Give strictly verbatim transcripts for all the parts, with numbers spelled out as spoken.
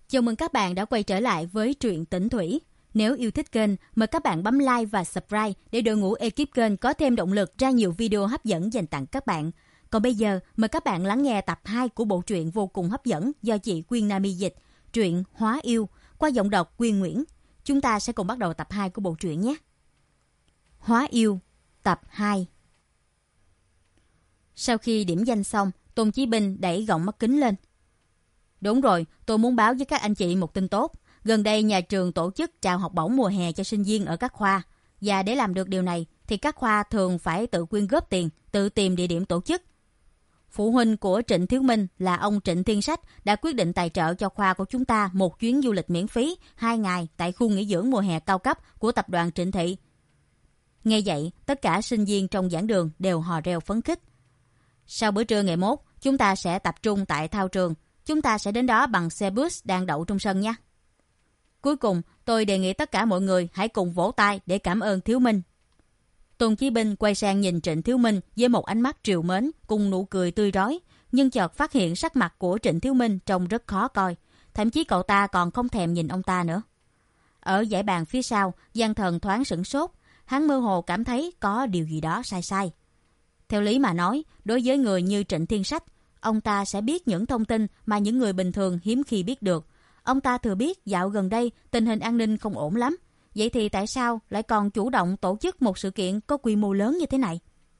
Chào mừng các bạn đã quay trở lại với truyện Tĩnh Thủy. Nếu yêu thích kênh, mời các bạn bấm like và subscribe để đội ngũ ekip kênh có thêm động lực ra nhiều video hấp dẫn dành tặng các bạn. Còn bây giờ, mời các bạn lắng nghe tập hai của bộ truyện vô cùng hấp dẫn do chị Quyên Nami dịch, truyện Hóa Yêu, qua giọng đọc Quyên Nguyễn. Chúng ta sẽ cùng bắt đầu tập hai của bộ truyện nhé. Hóa Yêu, tập hai. Sau khi điểm danh xong, Tôn Chí Binh đẩy gọng mắt kính lên. Đúng rồi, tôi muốn báo với các anh chị một tin tốt. Gần đây nhà trường tổ chức trao học bổng mùa hè cho sinh viên ở các khoa. Và để làm được điều này thì các khoa thường phải tự quyên góp tiền, tự tìm địa điểm tổ chức. Phụ huynh của Trịnh Thiếu Minh là ông Trịnh Thiên Sách đã quyết định tài trợ cho khoa của chúng ta một chuyến du lịch miễn phí hai ngày tại khu nghỉ dưỡng mùa hè cao cấp của tập đoàn Trịnh Thị. Nghe vậy, tất cả sinh viên trong giảng đường đều hò reo phấn khích. Sau bữa trưa ngày mốt, chúng ta sẽ tập trung tại thao trường. Chúng ta sẽ đến đó bằng xe bus đang đậu trong sân nha. Cuối cùng, tôi đề nghị tất cả mọi người hãy cùng vỗ tay để cảm ơn Thiếu Minh. Tôn Chí Binh quay sang nhìn Trịnh Thiếu Minh với một ánh mắt trìu mến cùng nụ cười tươi rói, nhưng chợt phát hiện sắc mặt của Trịnh Thiếu Minh trông rất khó coi, thậm chí cậu ta còn không thèm nhìn ông ta nữa. Ở dãy bàn phía sau, Giang Thần thoáng sửng sốt, hắn mơ hồ cảm thấy có điều gì đó sai sai. Theo lý mà nói, đối với người như Trịnh Thiên Sách, ông ta sẽ biết những thông tin mà những người bình thường hiếm khi biết được. Ông ta thừa biết dạo gần đây tình hình an ninh không ổn lắm. Vậy thì tại sao lại còn chủ động tổ chức một sự kiện có quy mô lớn như thế này?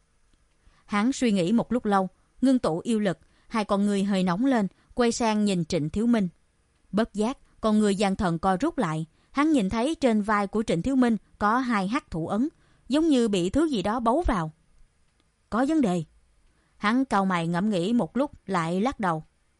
Hắn suy nghĩ một lúc lâu, ngưng tụ yêu lực, hai con người hơi nóng lên, quay sang nhìn Trịnh Thiếu Minh. Bất giác, con người Giang Thần co rút lại. Hắn nhìn thấy trên vai của Trịnh Thiếu Minh có hai hắc thủ ấn, giống như bị thứ gì đó bấu vào. Có vấn đề. Hắn cau mày ngẫm nghĩ một lúc lại lắc đầu.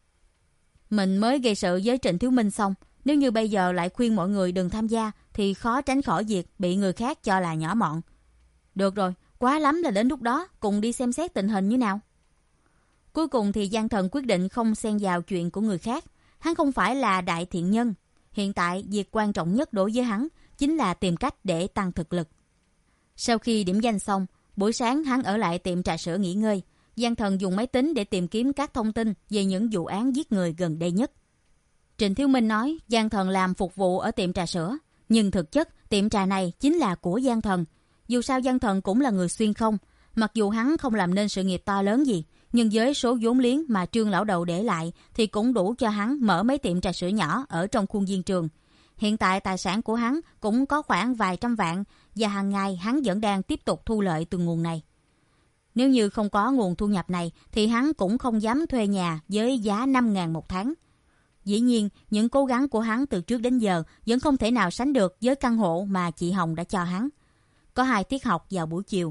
Mình mới gây sự với Trịnh Thiếu Minh xong, nếu như bây giờ lại khuyên mọi người đừng tham gia thì khó tránh khỏi việc bị người khác cho là nhỏ mọn. Được rồi, quá lắm là đến lúc đó cùng đi xem xét tình hình như nào. Cuối cùng thì Giang Thần quyết định không xen vào chuyện của người khác. Hắn không phải là đại thiện nhân. Hiện tại việc quan trọng nhất đối với hắn chính là tìm cách để tăng thực lực. Sau khi điểm danh xong, buổi sáng hắn ở lại tiệm trà sữa nghỉ ngơi. Giang Thần dùng máy tính để tìm kiếm các thông tin về những vụ án giết người gần đây nhất. Trịnh Thiếu Minh nói Giang Thần làm phục vụ ở tiệm trà sữa, nhưng thực chất tiệm trà này chính là của Giang Thần. Dù sao Giang Thần cũng là người xuyên không, mặc dù hắn không làm nên sự nghiệp to lớn gì, nhưng với số vốn liếng mà Trương lão đầu để lại thì cũng đủ cho hắn mở mấy tiệm trà sữa nhỏ ở trong khuôn viên trường. Hiện tại tài sản của hắn cũng có khoảng vài trăm vạn và hàng ngày hắn vẫn đang tiếp tục thu lợi từ nguồn này. Nếu như không có nguồn thu nhập này thì hắn cũng không dám thuê nhà với giá năm ngàn một tháng. Dĩ nhiên, những cố gắng của hắn từ trước đến giờ vẫn không thể nào sánh được với căn hộ mà chị Hồng đã cho hắn. Có hai tiết học vào buổi chiều.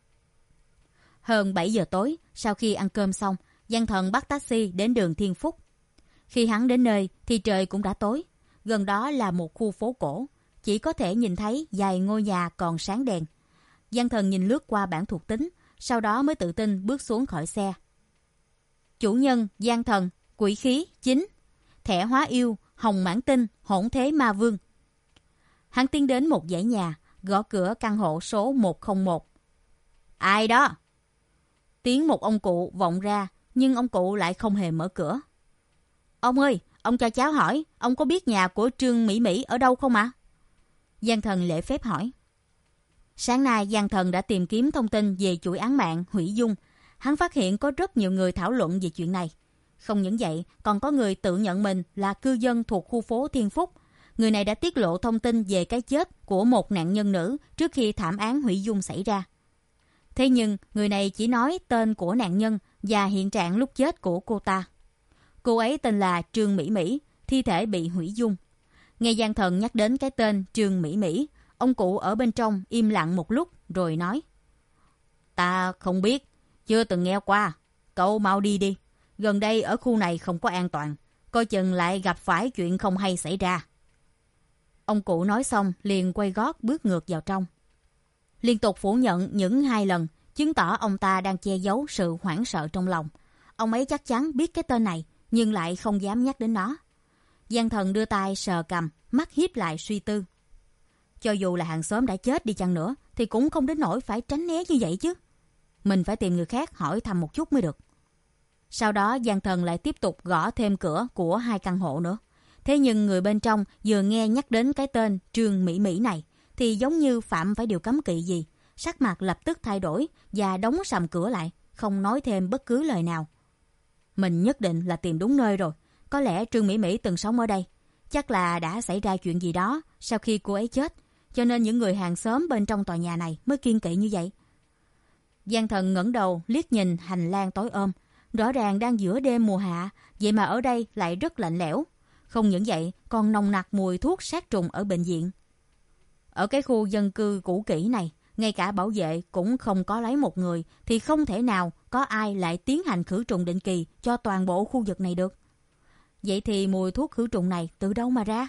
Hơn bảy giờ tối, sau khi ăn cơm xong, Giang Thần bắt taxi đến đường Thiên Phúc. Khi hắn đến nơi thì trời cũng đã tối. Gần đó là một khu phố cổ, chỉ có thể nhìn thấy vài ngôi nhà còn sáng đèn. Giang Thần nhìn lướt qua bảng thuộc tính, sau đó mới tự tin bước xuống khỏi xe. Chủ nhân Giang Thần, quỷ khí chín, thẻ hóa yêu, hồng mãn tinh, hỗn thế ma vương. Hắn tiến đến một dãy nhà, gõ cửa căn hộ số một không một. Ai đó? Tiếng một ông cụ vọng ra, nhưng ông cụ lại không hề mở cửa. Ông ơi, ông cho cháu hỏi, ông có biết nhà của Trương Mỹ Mỹ ở đâu không ạ? À? Giang Thần lễ phép hỏi. Sáng nay Giang Thần đã tìm kiếm thông tin về chuỗi án mạng Hủy Dung. Hắn phát hiện có rất nhiều người thảo luận về chuyện này. Không những vậy, còn có người tự nhận mình là cư dân thuộc khu phố Thiên Phúc. Người này đã tiết lộ thông tin về cái chết của một nạn nhân nữ trước khi thảm án Hủy Dung xảy ra. Thế nhưng, người này chỉ nói tên của nạn nhân và hiện trạng lúc chết của cô ta. Cô ấy tên là Trương Mỹ Mỹ, thi thể bị hủy dung. Nghe Giang Thần nhắc đến cái tên Trương Mỹ Mỹ, ông cụ ở bên trong im lặng một lúc rồi nói. Ta không biết, chưa từng nghe qua. Cậu mau đi đi. Gần đây ở khu này không có an toàn. Coi chừng lại gặp phải chuyện không hay xảy ra. Ông cụ nói xong liền quay gót bước ngược vào trong. Liên tục phủ nhận những hai lần, chứng tỏ ông ta đang che giấu sự hoảng sợ trong lòng. Ông ấy chắc chắn biết cái tên này, nhưng lại không dám nhắc đến nó. Giang Thần đưa tay sờ cằm, mắt híp lại suy tư. Cho dù là hàng xóm đã chết đi chăng nữa, thì cũng không đến nỗi phải tránh né như vậy chứ. Mình phải tìm người khác hỏi thăm một chút mới được. Sau đó Giang Thần lại tiếp tục gõ thêm cửa của hai căn hộ nữa. Thế nhưng người bên trong vừa nghe nhắc đến cái tên Trương Mỹ Mỹ này thì giống như phạm phải điều cấm kỵ gì. Sắc mặt lập tức thay đổi và đóng sầm cửa lại, không nói thêm bất cứ lời nào. Mình nhất định là tìm đúng nơi rồi. Có lẽ Trương Mỹ Mỹ từng sống ở đây. Chắc là đã xảy ra chuyện gì đó sau khi cô ấy chết, cho nên những người hàng xóm bên trong tòa nhà này mới kiêng kỵ như vậy. Giang Thần ngẩng đầu liếc nhìn hành lang tối om. Rõ ràng đang giữa đêm mùa hạ, vậy mà ở đây lại rất lạnh lẽo. Không những vậy, còn nồng nặc mùi thuốc sát trùng ở bệnh viện. Ở cái khu dân cư cũ kỹ này, ngay cả bảo vệ cũng không có lấy một người, thì không thể nào có ai lại tiến hành khử trùng định kỳ cho toàn bộ khu vực này được. Vậy thì mùi thuốc khử trùng này từ đâu mà ra?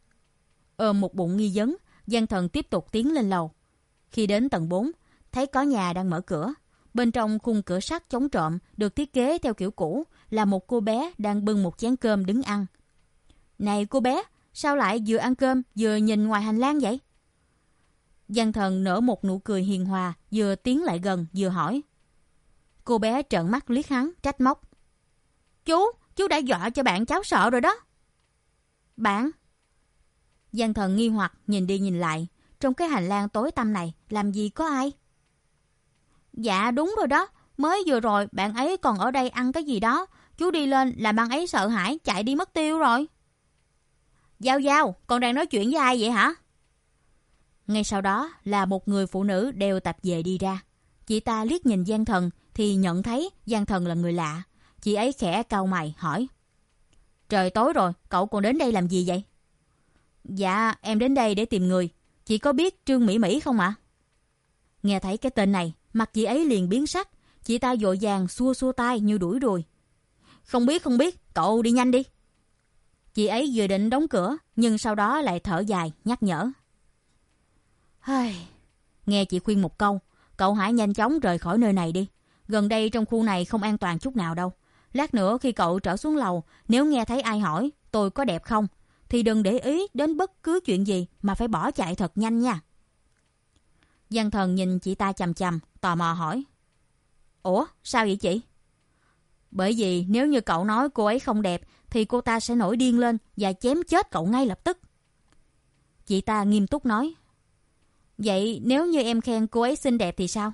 Ôm một bụng nghi vấn, Giang Thần tiếp tục tiến lên lầu. Khi đến tầng bốn, thấy có nhà đang mở cửa. Bên trong khung cửa sắt chống trộm được thiết kế theo kiểu cũ là một cô bé đang bưng một chén cơm đứng ăn. Này cô bé, sao lại vừa ăn cơm vừa nhìn ngoài hành lang vậy? Giang Thần nở một nụ cười hiền hòa, vừa tiến lại gần vừa hỏi. Cô bé trợn mắt liếc hắn, trách móc. Chú, chú đã dọa cho bạn cháu sợ rồi đó. Bạn? Giang Thần nghi hoặc nhìn đi nhìn lại. Trong cái hành lang tối tăm này làm gì có ai? Dạ đúng rồi đó. Mới vừa rồi bạn ấy còn ở đây ăn cái gì đó. Chú đi lên làm bạn ấy sợ hãi chạy đi mất tiêu rồi. Giao Giao, con đang nói chuyện với ai vậy hả? Ngay sau đó là một người phụ nữ đeo tạp dề đi ra. Chị ta liếc nhìn Giang Thần thì nhận thấy Giang Thần là người lạ. Chị ấy khẽ cau mày hỏi. Trời tối rồi, cậu còn đến đây làm gì vậy? Dạ, em đến đây để tìm người. Chị có biết Trương Mỹ Mỹ không ạ? Nghe thấy cái tên này, mặt chị ấy liền biến sắc. Chị ta vội vàng xua xua tay như đuổi ruồi. Không biết không biết, cậu đi nhanh đi. Chị ấy vừa định đóng cửa, nhưng sau đó lại thở dài, nhắc nhở. Nghe chị khuyên một câu, cậu hãy nhanh chóng rời khỏi nơi này đi. Gần đây trong khu này không an toàn chút nào đâu. Lát nữa khi cậu trở xuống lầu, nếu nghe thấy ai hỏi tôi có đẹp không, thì đừng để ý đến bất cứ chuyện gì mà phải bỏ chạy thật nhanh nha. Giang Thần nhìn chị ta chằm chằm, tò mò hỏi. Ủa, sao vậy chị? Bởi vì nếu như cậu nói cô ấy không đẹp, thì cô ta sẽ nổi điên lên và chém chết cậu ngay lập tức. Chị ta nghiêm túc nói. Vậy nếu như em khen cô ấy xinh đẹp thì sao?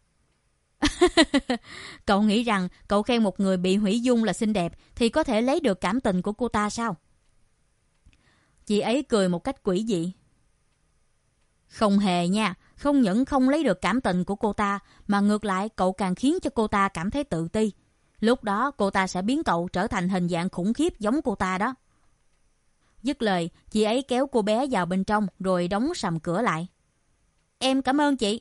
Cậu nghĩ rằng cậu khen một người bị hủy dung là xinh đẹp thì có thể lấy được cảm tình của cô ta sao? Chị ấy cười một cách quỷ dị. Không hề nha, không những không lấy được cảm tình của cô ta, mà ngược lại cậu càng khiến cho cô ta cảm thấy tự ti. Lúc đó cô ta sẽ biến cậu trở thành hình dạng khủng khiếp giống cô ta đó. Dứt lời, chị ấy kéo cô bé vào bên trong rồi đóng sầm cửa lại. Em cảm ơn chị.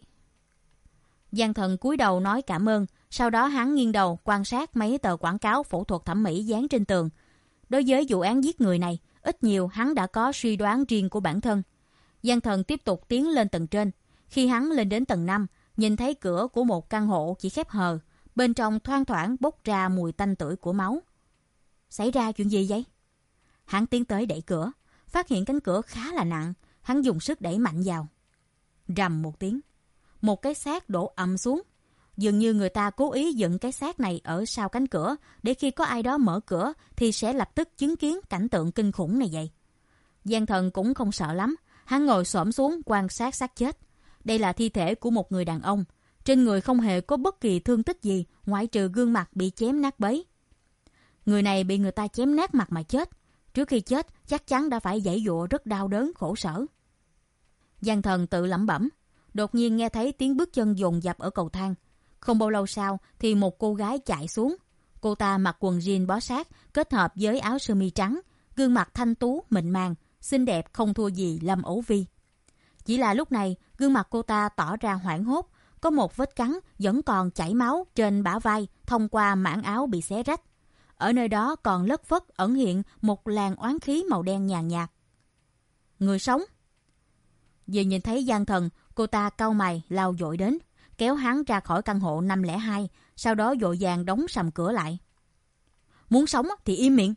Giang Thần cúi đầu nói cảm ơn, sau đó hắn nghiêng đầu quan sát mấy tờ quảng cáo phẫu thuật thẩm mỹ dán trên tường. Đối với vụ án giết người này, ít nhiều hắn đã có suy đoán riêng của bản thân. Giang Thần tiếp tục tiến lên tầng trên. Khi hắn lên đến tầng năm, nhìn thấy cửa của một căn hộ chỉ khép hờ, bên trong thoang thoảng bốc ra mùi tanh tưởi của máu. Xảy ra chuyện gì vậy? Hắn tiến tới đẩy cửa, phát hiện cánh cửa khá là nặng, hắn dùng sức đẩy mạnh vào. Rầm một tiếng, một cái xác đổ ầm xuống. Dường như người ta cố ý dựng cái xác này ở sau cánh cửa để khi có ai đó mở cửa thì sẽ lập tức chứng kiến cảnh tượng kinh khủng này vậy. Giang Thần cũng không sợ lắm, hắn ngồi xổm xuống quan sát xác chết. Đây là thi thể của một người đàn ông, trên người không hề có bất kỳ thương tích gì ngoại trừ gương mặt bị chém nát bấy. Người này bị người ta chém nát mặt mà chết, trước khi chết chắc chắn đã phải giãy giụa rất đau đớn khổ sở. Giang Thần tự lẩm bẩm, đột nhiên nghe thấy tiếng bước chân dồn dập ở cầu thang. Không bao lâu sau thì một cô gái chạy xuống. Cô ta mặc quần jean bó sát kết hợp với áo sơ mi trắng, gương mặt thanh tú mịn màng, xinh đẹp không thua gì Lâm Ấu Vi. Chỉ là lúc này gương mặt cô ta tỏ ra hoảng hốt, có một vết cắn vẫn còn chảy máu trên bả vai thông qua mảng áo bị xé rách. Ở nơi đó còn lất phất ẩn hiện một làn oán khí màu đen nhàn nhạt. Người sống. Vừa nhìn thấy Giang Thần, cô ta cau mày lao vội đến, kéo hắn ra khỏi căn hộ năm không hai, sau đó vội vàng đóng sầm cửa lại. Muốn sống thì im miệng.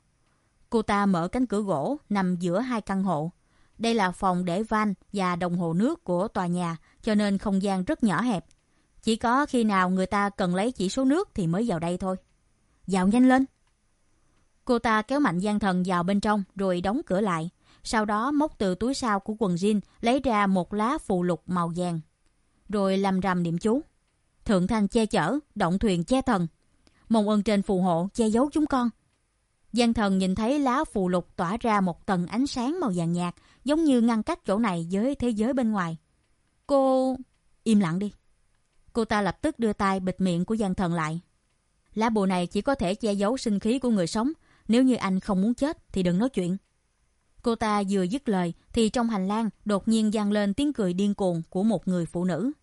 Cô ta mở cánh cửa gỗ nằm giữa hai căn hộ. Đây là phòng để van và đồng hồ nước của tòa nhà, cho nên không gian rất nhỏ hẹp. Chỉ có khi nào người ta cần lấy chỉ số nước thì mới vào đây thôi. Vào nhanh lên. Cô ta kéo mạnh Giang Thần vào bên trong rồi đóng cửa lại. Sau đó móc từ túi sau của quần jean lấy ra một lá phù lục màu vàng. Rồi lầm rầm niệm chú. Thượng thanh che chở, động thuyền che thần. Mong ơn trên phù hộ che giấu chúng con. Giang Thần nhìn thấy lá phù lục tỏa ra một tầng ánh sáng màu vàng nhạt, giống như ngăn cách chỗ này với thế giới bên ngoài. Cô... Im lặng đi. Cô ta lập tức đưa tay bịt miệng của Giang Thần lại. Lá bùa này chỉ có thể che giấu sinh khí của người sống. Nếu như anh không muốn chết thì đừng nói chuyện. Cô ta vừa dứt lời thì trong hành lang đột nhiên vang lên tiếng cười điên cuồng của một người phụ nữ.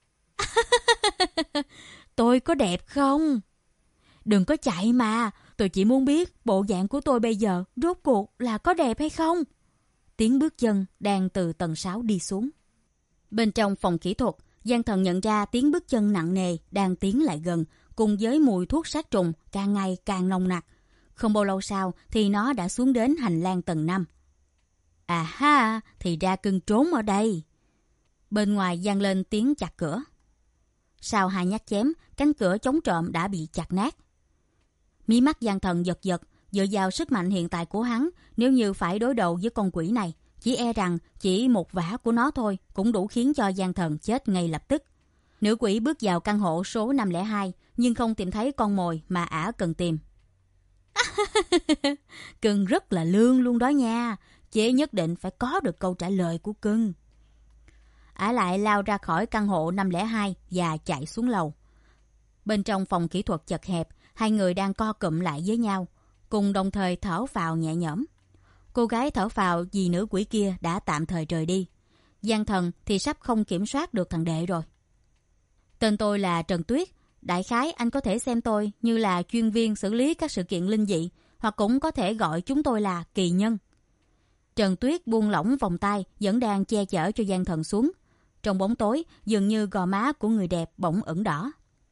Tôi có đẹp không? Đừng có chạy mà. Tôi chỉ muốn biết bộ dạng của tôi bây giờ rốt cuộc là có đẹp hay không? Tiếng bước chân đang từ tầng sáu đi xuống. Bên trong phòng kỹ thuật, Giang Thần nhận ra tiếng bước chân nặng nề đang tiến lại gần, cùng với mùi thuốc sát trùng càng ngày càng nồng nặc. Không bao lâu sau thì nó đã xuống đến hành lang tầng năm. À ha, thì ra cưng trốn ở đây. Bên ngoài vang lên tiếng chặt cửa. Sau hai nhát chém, cánh cửa chống trộm đã bị chặt nát. Mí mắt Giang Thần giật giật, dựa vào sức mạnh hiện tại của hắn, nếu như phải đối đầu với con quỷ này, chỉ e rằng chỉ một vả của nó thôi cũng đủ khiến cho Giang Thần chết ngay lập tức. Nữ quỷ bước vào căn hộ số năm không hai, nhưng không tìm thấy con mồi mà ả cần tìm. Cưng rất là lương luôn đó nha, chế nhất định phải có được câu trả lời của cưng. Ả lại lao ra khỏi căn hộ năm không hai và chạy xuống lầu. Bên trong phòng kỹ thuật chật hẹp, hai người đang co cụm lại với nhau, cùng đồng thời thở phào nhẹ nhõm. Cô gái thở phào vì nữ quỷ kia đã tạm thời rời đi. Giang Thần thì sắp không kiểm soát được thằng đệ rồi. Tên tôi là Trần Tuyết. Đại khái anh có thể xem tôi như là chuyên viên xử lý các sự kiện linh dị, hoặc cũng có thể gọi chúng tôi là kỳ nhân. Trần Tuyết buông lỏng vòng tay vẫn đang che chở cho Giang Thần xuống. Trong bóng tối, dường như gò má của người đẹp bỗng ửng đỏ.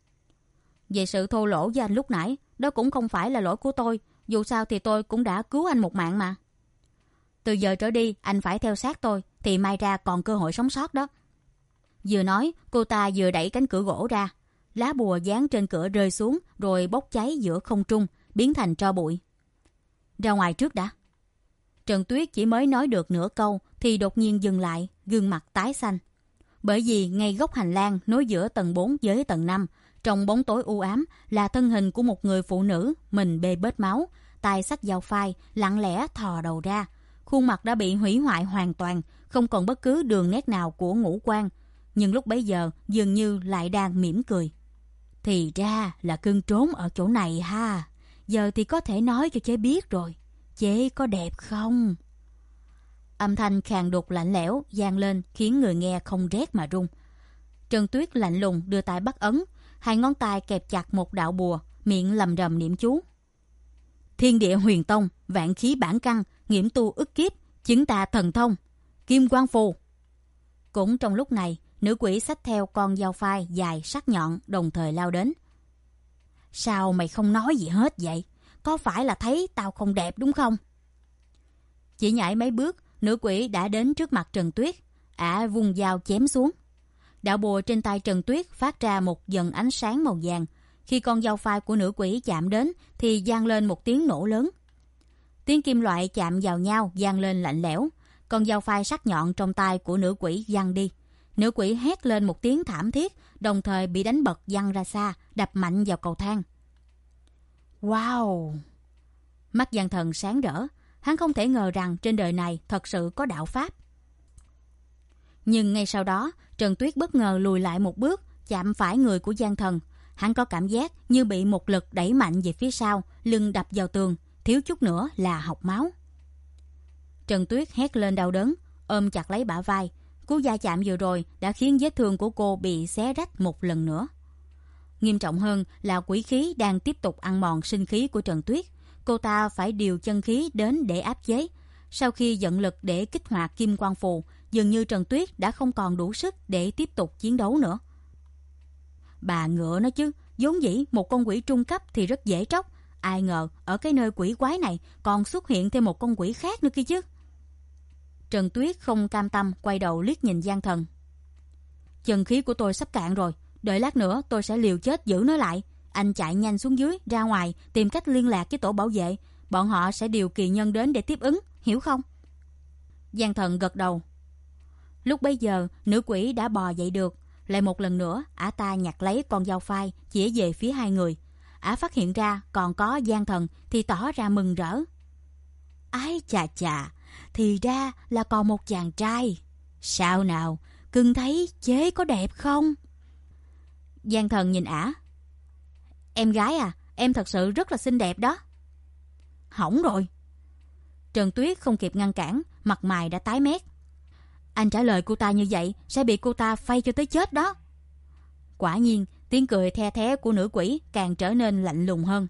Về sự thô lỗ với anh lúc nãy, đó cũng không phải là lỗi của tôi. Dù sao thì tôi cũng đã cứu anh một mạng mà. Từ giờ trở đi, anh phải theo sát tôi, thì mai ra còn cơ hội sống sót đó. Vừa nói, cô ta vừa đẩy cánh cửa gỗ ra. Lá bùa dán trên cửa rơi xuống, rồi bốc cháy giữa không trung, biến thành tro bụi. Ra ngoài trước đã. Trần Tuyết chỉ mới nói được nửa câu, thì đột nhiên dừng lại, gương mặt tái xanh. Bởi vì ngay góc hành lang nối giữa tầng bốn với tầng năm, trong bóng tối u ám là thân hình của một người phụ nữ, mình bê bết máu, tay xách dao phai, lặng lẽ thò đầu ra. Khuôn mặt đã bị hủy hoại hoàn toàn, không còn bất cứ đường nét nào của ngũ quan. Nhưng lúc bấy giờ dường như lại đang mỉm cười. Thì ra là cưng trốn ở chỗ này ha. Giờ thì có thể nói cho chế biết rồi. Chế có đẹp không? Âm thanh khàn đục lạnh lẽo vang lên khiến người nghe không rét mà run. Trần Tuyết lạnh lùng đưa tay bắt ấn, hai ngón tay kẹp chặt một đạo bùa, miệng lầm rầm niệm chú. Thiên địa huyền tông, vạn khí bản căn, nghiễm tu ức kiếp, chứng tà thần thông, kim quang phù. Cũng trong lúc này, nữ quỷ xách theo con dao phai dài sắc nhọn đồng thời lao đến. Sao mày không nói gì hết vậy? Có phải là thấy tao không đẹp đúng không? Chỉ nhảy mấy bước, nữ quỷ đã đến trước mặt Trần Tuyết. Ả vung dao chém xuống. Đạo bùa trên tay Trần Tuyết phát ra một dần ánh sáng màu vàng. Khi con dao phai của nữ quỷ chạm đến thì vang lên một tiếng nổ lớn. Tiếng kim loại chạm vào nhau vang lên lạnh lẽo. Con dao phai sắc nhọn trong tay của nữ quỷ văng đi. Nữ quỷ hét lên một tiếng thảm thiết, đồng thời bị đánh bật văng ra xa, đập mạnh vào cầu thang. Wow! Mắt Giang Thần sáng rỡ. Hắn không thể ngờ rằng trên đời này thật sự có đạo pháp. Nhưng ngay sau đó, Trần Tuyết bất ngờ lùi lại một bước, chạm phải người của Giang Thần. Hắn có cảm giác như bị một lực đẩy mạnh về phía sau, lưng đập vào tường, thiếu chút nữa là học máu. Trần Tuyết hét lên đau đớn, ôm chặt lấy bả vai. Cú va chạm vừa rồi đã khiến vết thương của cô bị xé rách một lần nữa. Nghiêm trọng hơn là quỷ khí đang tiếp tục ăn mòn sinh khí của Trần Tuyết. Cô ta phải điều chân khí đến để áp chế. Sau khi vận lực để kích hoạt kim quang phù, dường như Trần Tuyết đã không còn đủ sức để tiếp tục chiến đấu nữa. Bà ngựa nó chứ, vốn dĩ một con quỷ trung cấp thì rất dễ tróc. Ai ngờ ở cái nơi quỷ quái này còn xuất hiện thêm một con quỷ khác nữa kia chứ. Trần Tuyết không cam tâm quay đầu liếc nhìn Giang Thần. Chân khí của tôi sắp cạn rồi, đợi lát nữa tôi sẽ liều chết giữ nó lại. Anh chạy nhanh xuống dưới, ra ngoài, tìm cách liên lạc với tổ bảo vệ. bọn họ sẽ điều kỳ nhân đến để tiếp ứng, hiểu không? Giang Thần gật đầu. Lúc bấy giờ, nữ quỷ đã bò dậy được. Lại một lần nữa, ả ta nhặt lấy con dao phai, chĩa về phía hai người. Ả phát hiện ra còn có Giang Thần thì tỏ ra mừng rỡ. Ái chà chà, thì ra là còn một chàng trai. Sao nào, cưng thấy chế có đẹp không? Giang Thần nhìn ả. Em gái à, em thật sự rất là xinh đẹp đó. Hỏng rồi. Trần Tuyết không kịp ngăn cản, mặt mày đã tái mét. Anh trả lời cô ta như vậy sẽ bị cô ta phay cho tới chết đó. Quả nhiên, tiếng cười the thé của nữ quỷ càng trở nên lạnh lùng hơn.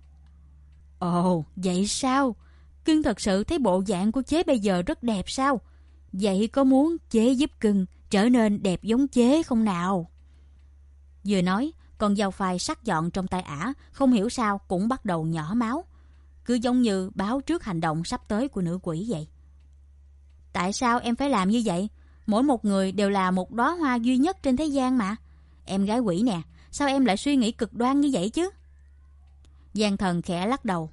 Ồ, vậy sao? Cưng thật sự thấy bộ dạng của chế bây giờ rất đẹp sao? Vậy có muốn chế giúp cưng trở nên đẹp giống chế không nào? Vừa nói, con dao phai sắc nhọn trong tay ả không hiểu sao cũng bắt đầu nhỏ máu, cứ giống như báo trước hành động sắp tới của nữ quỷ vậy. Tại sao em phải làm như vậy? Mỗi một người đều là một đóa hoa duy nhất trên thế gian mà. Em gái quỷ nè, sao em lại suy nghĩ cực đoan như vậy chứ? Giang Thần khẽ lắc đầu.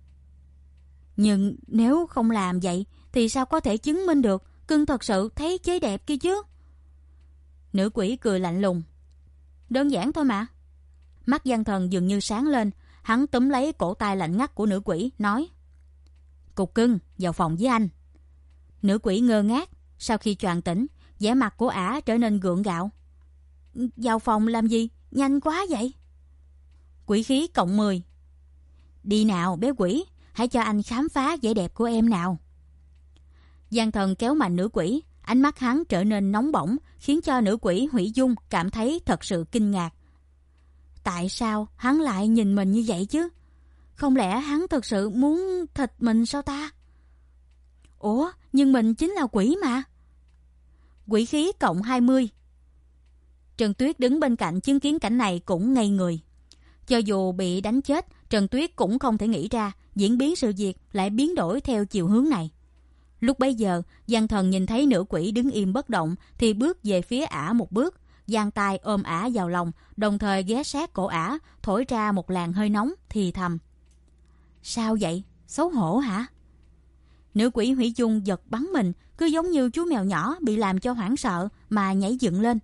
Nhưng nếu không làm vậy thì sao có thể chứng minh được cưng thật sự thấy chế đẹp kia chứ? Nữ quỷ cười lạnh lùng. Đơn giản thôi mà. Mắt Giang Thần dường như sáng lên, hắn túm lấy cổ tay lạnh ngắt của nữ quỷ, nói: Cục cưng, vào phòng với anh. Nữ quỷ ngơ ngác, sau khi choàng tỉnh, vẻ mặt của ả trở nên gượng gạo. Vào phòng làm gì? Nhanh quá vậy. Quỷ khí cộng mười. Đi nào bé quỷ, hãy cho anh khám phá vẻ đẹp của em nào. Giang Thần kéo mạnh nữ quỷ, ánh mắt hắn trở nên nóng bỏng, khiến cho nữ quỷ Hủy Dung cảm thấy thật sự kinh ngạc. Tại sao hắn lại nhìn mình như vậy chứ? Không lẽ hắn thật sự muốn thịt mình sao ta? Ủa, nhưng mình chính là quỷ mà. Quỷ khí cộng hai mươi. Trần Tuyết đứng bên cạnh chứng kiến cảnh này cũng ngây người. Cho dù bị đánh chết, Trần Tuyết cũng không thể nghĩ ra diễn biến sự việc lại biến đổi theo chiều hướng này. Lúc bấy giờ, Giang Thần nhìn thấy nữ quỷ đứng im bất động thì bước về phía ả một bước, giang tay ôm ả vào lòng, đồng thời ghé sát cổ ả, thổi ra một làn hơi nóng, thì thầm: Sao vậy? Xấu hổ hả? Nữ quỷ Hủy Dung giật bắn mình, cứ giống như chú mèo nhỏ bị làm cho hoảng sợ mà nhảy dựng lên.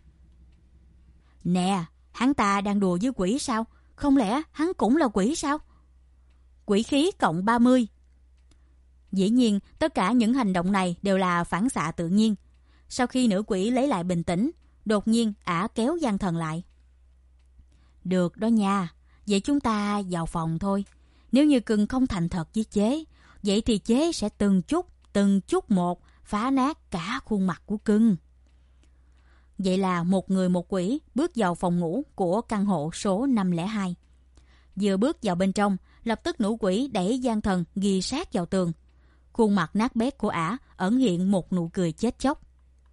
Nè, hắn ta đang đùa với quỷ sao? Không lẽ hắn cũng là quỷ sao? Quỷ khí cộng ba mươi. Dĩ nhiên, tất cả những hành động này đều là phản xạ tự nhiên. Sau khi nữ quỷ lấy lại bình tĩnh, đột nhiên ả kéo Giang Thần lại. Được đó nha, vậy chúng ta vào phòng thôi. Nếu như cưng không thành thật với chế, vậy thì chế sẽ từng chút, từng chút một phá nát cả khuôn mặt của cưng. Vậy là một người một quỷ bước vào phòng ngủ của căn hộ số năm không hai. Vừa bước vào bên trong, lập tức nữ quỷ đẩy Giang Thần ghì sát vào tường. Khuôn mặt nát bét của ả ẩn hiện một nụ cười chết chóc.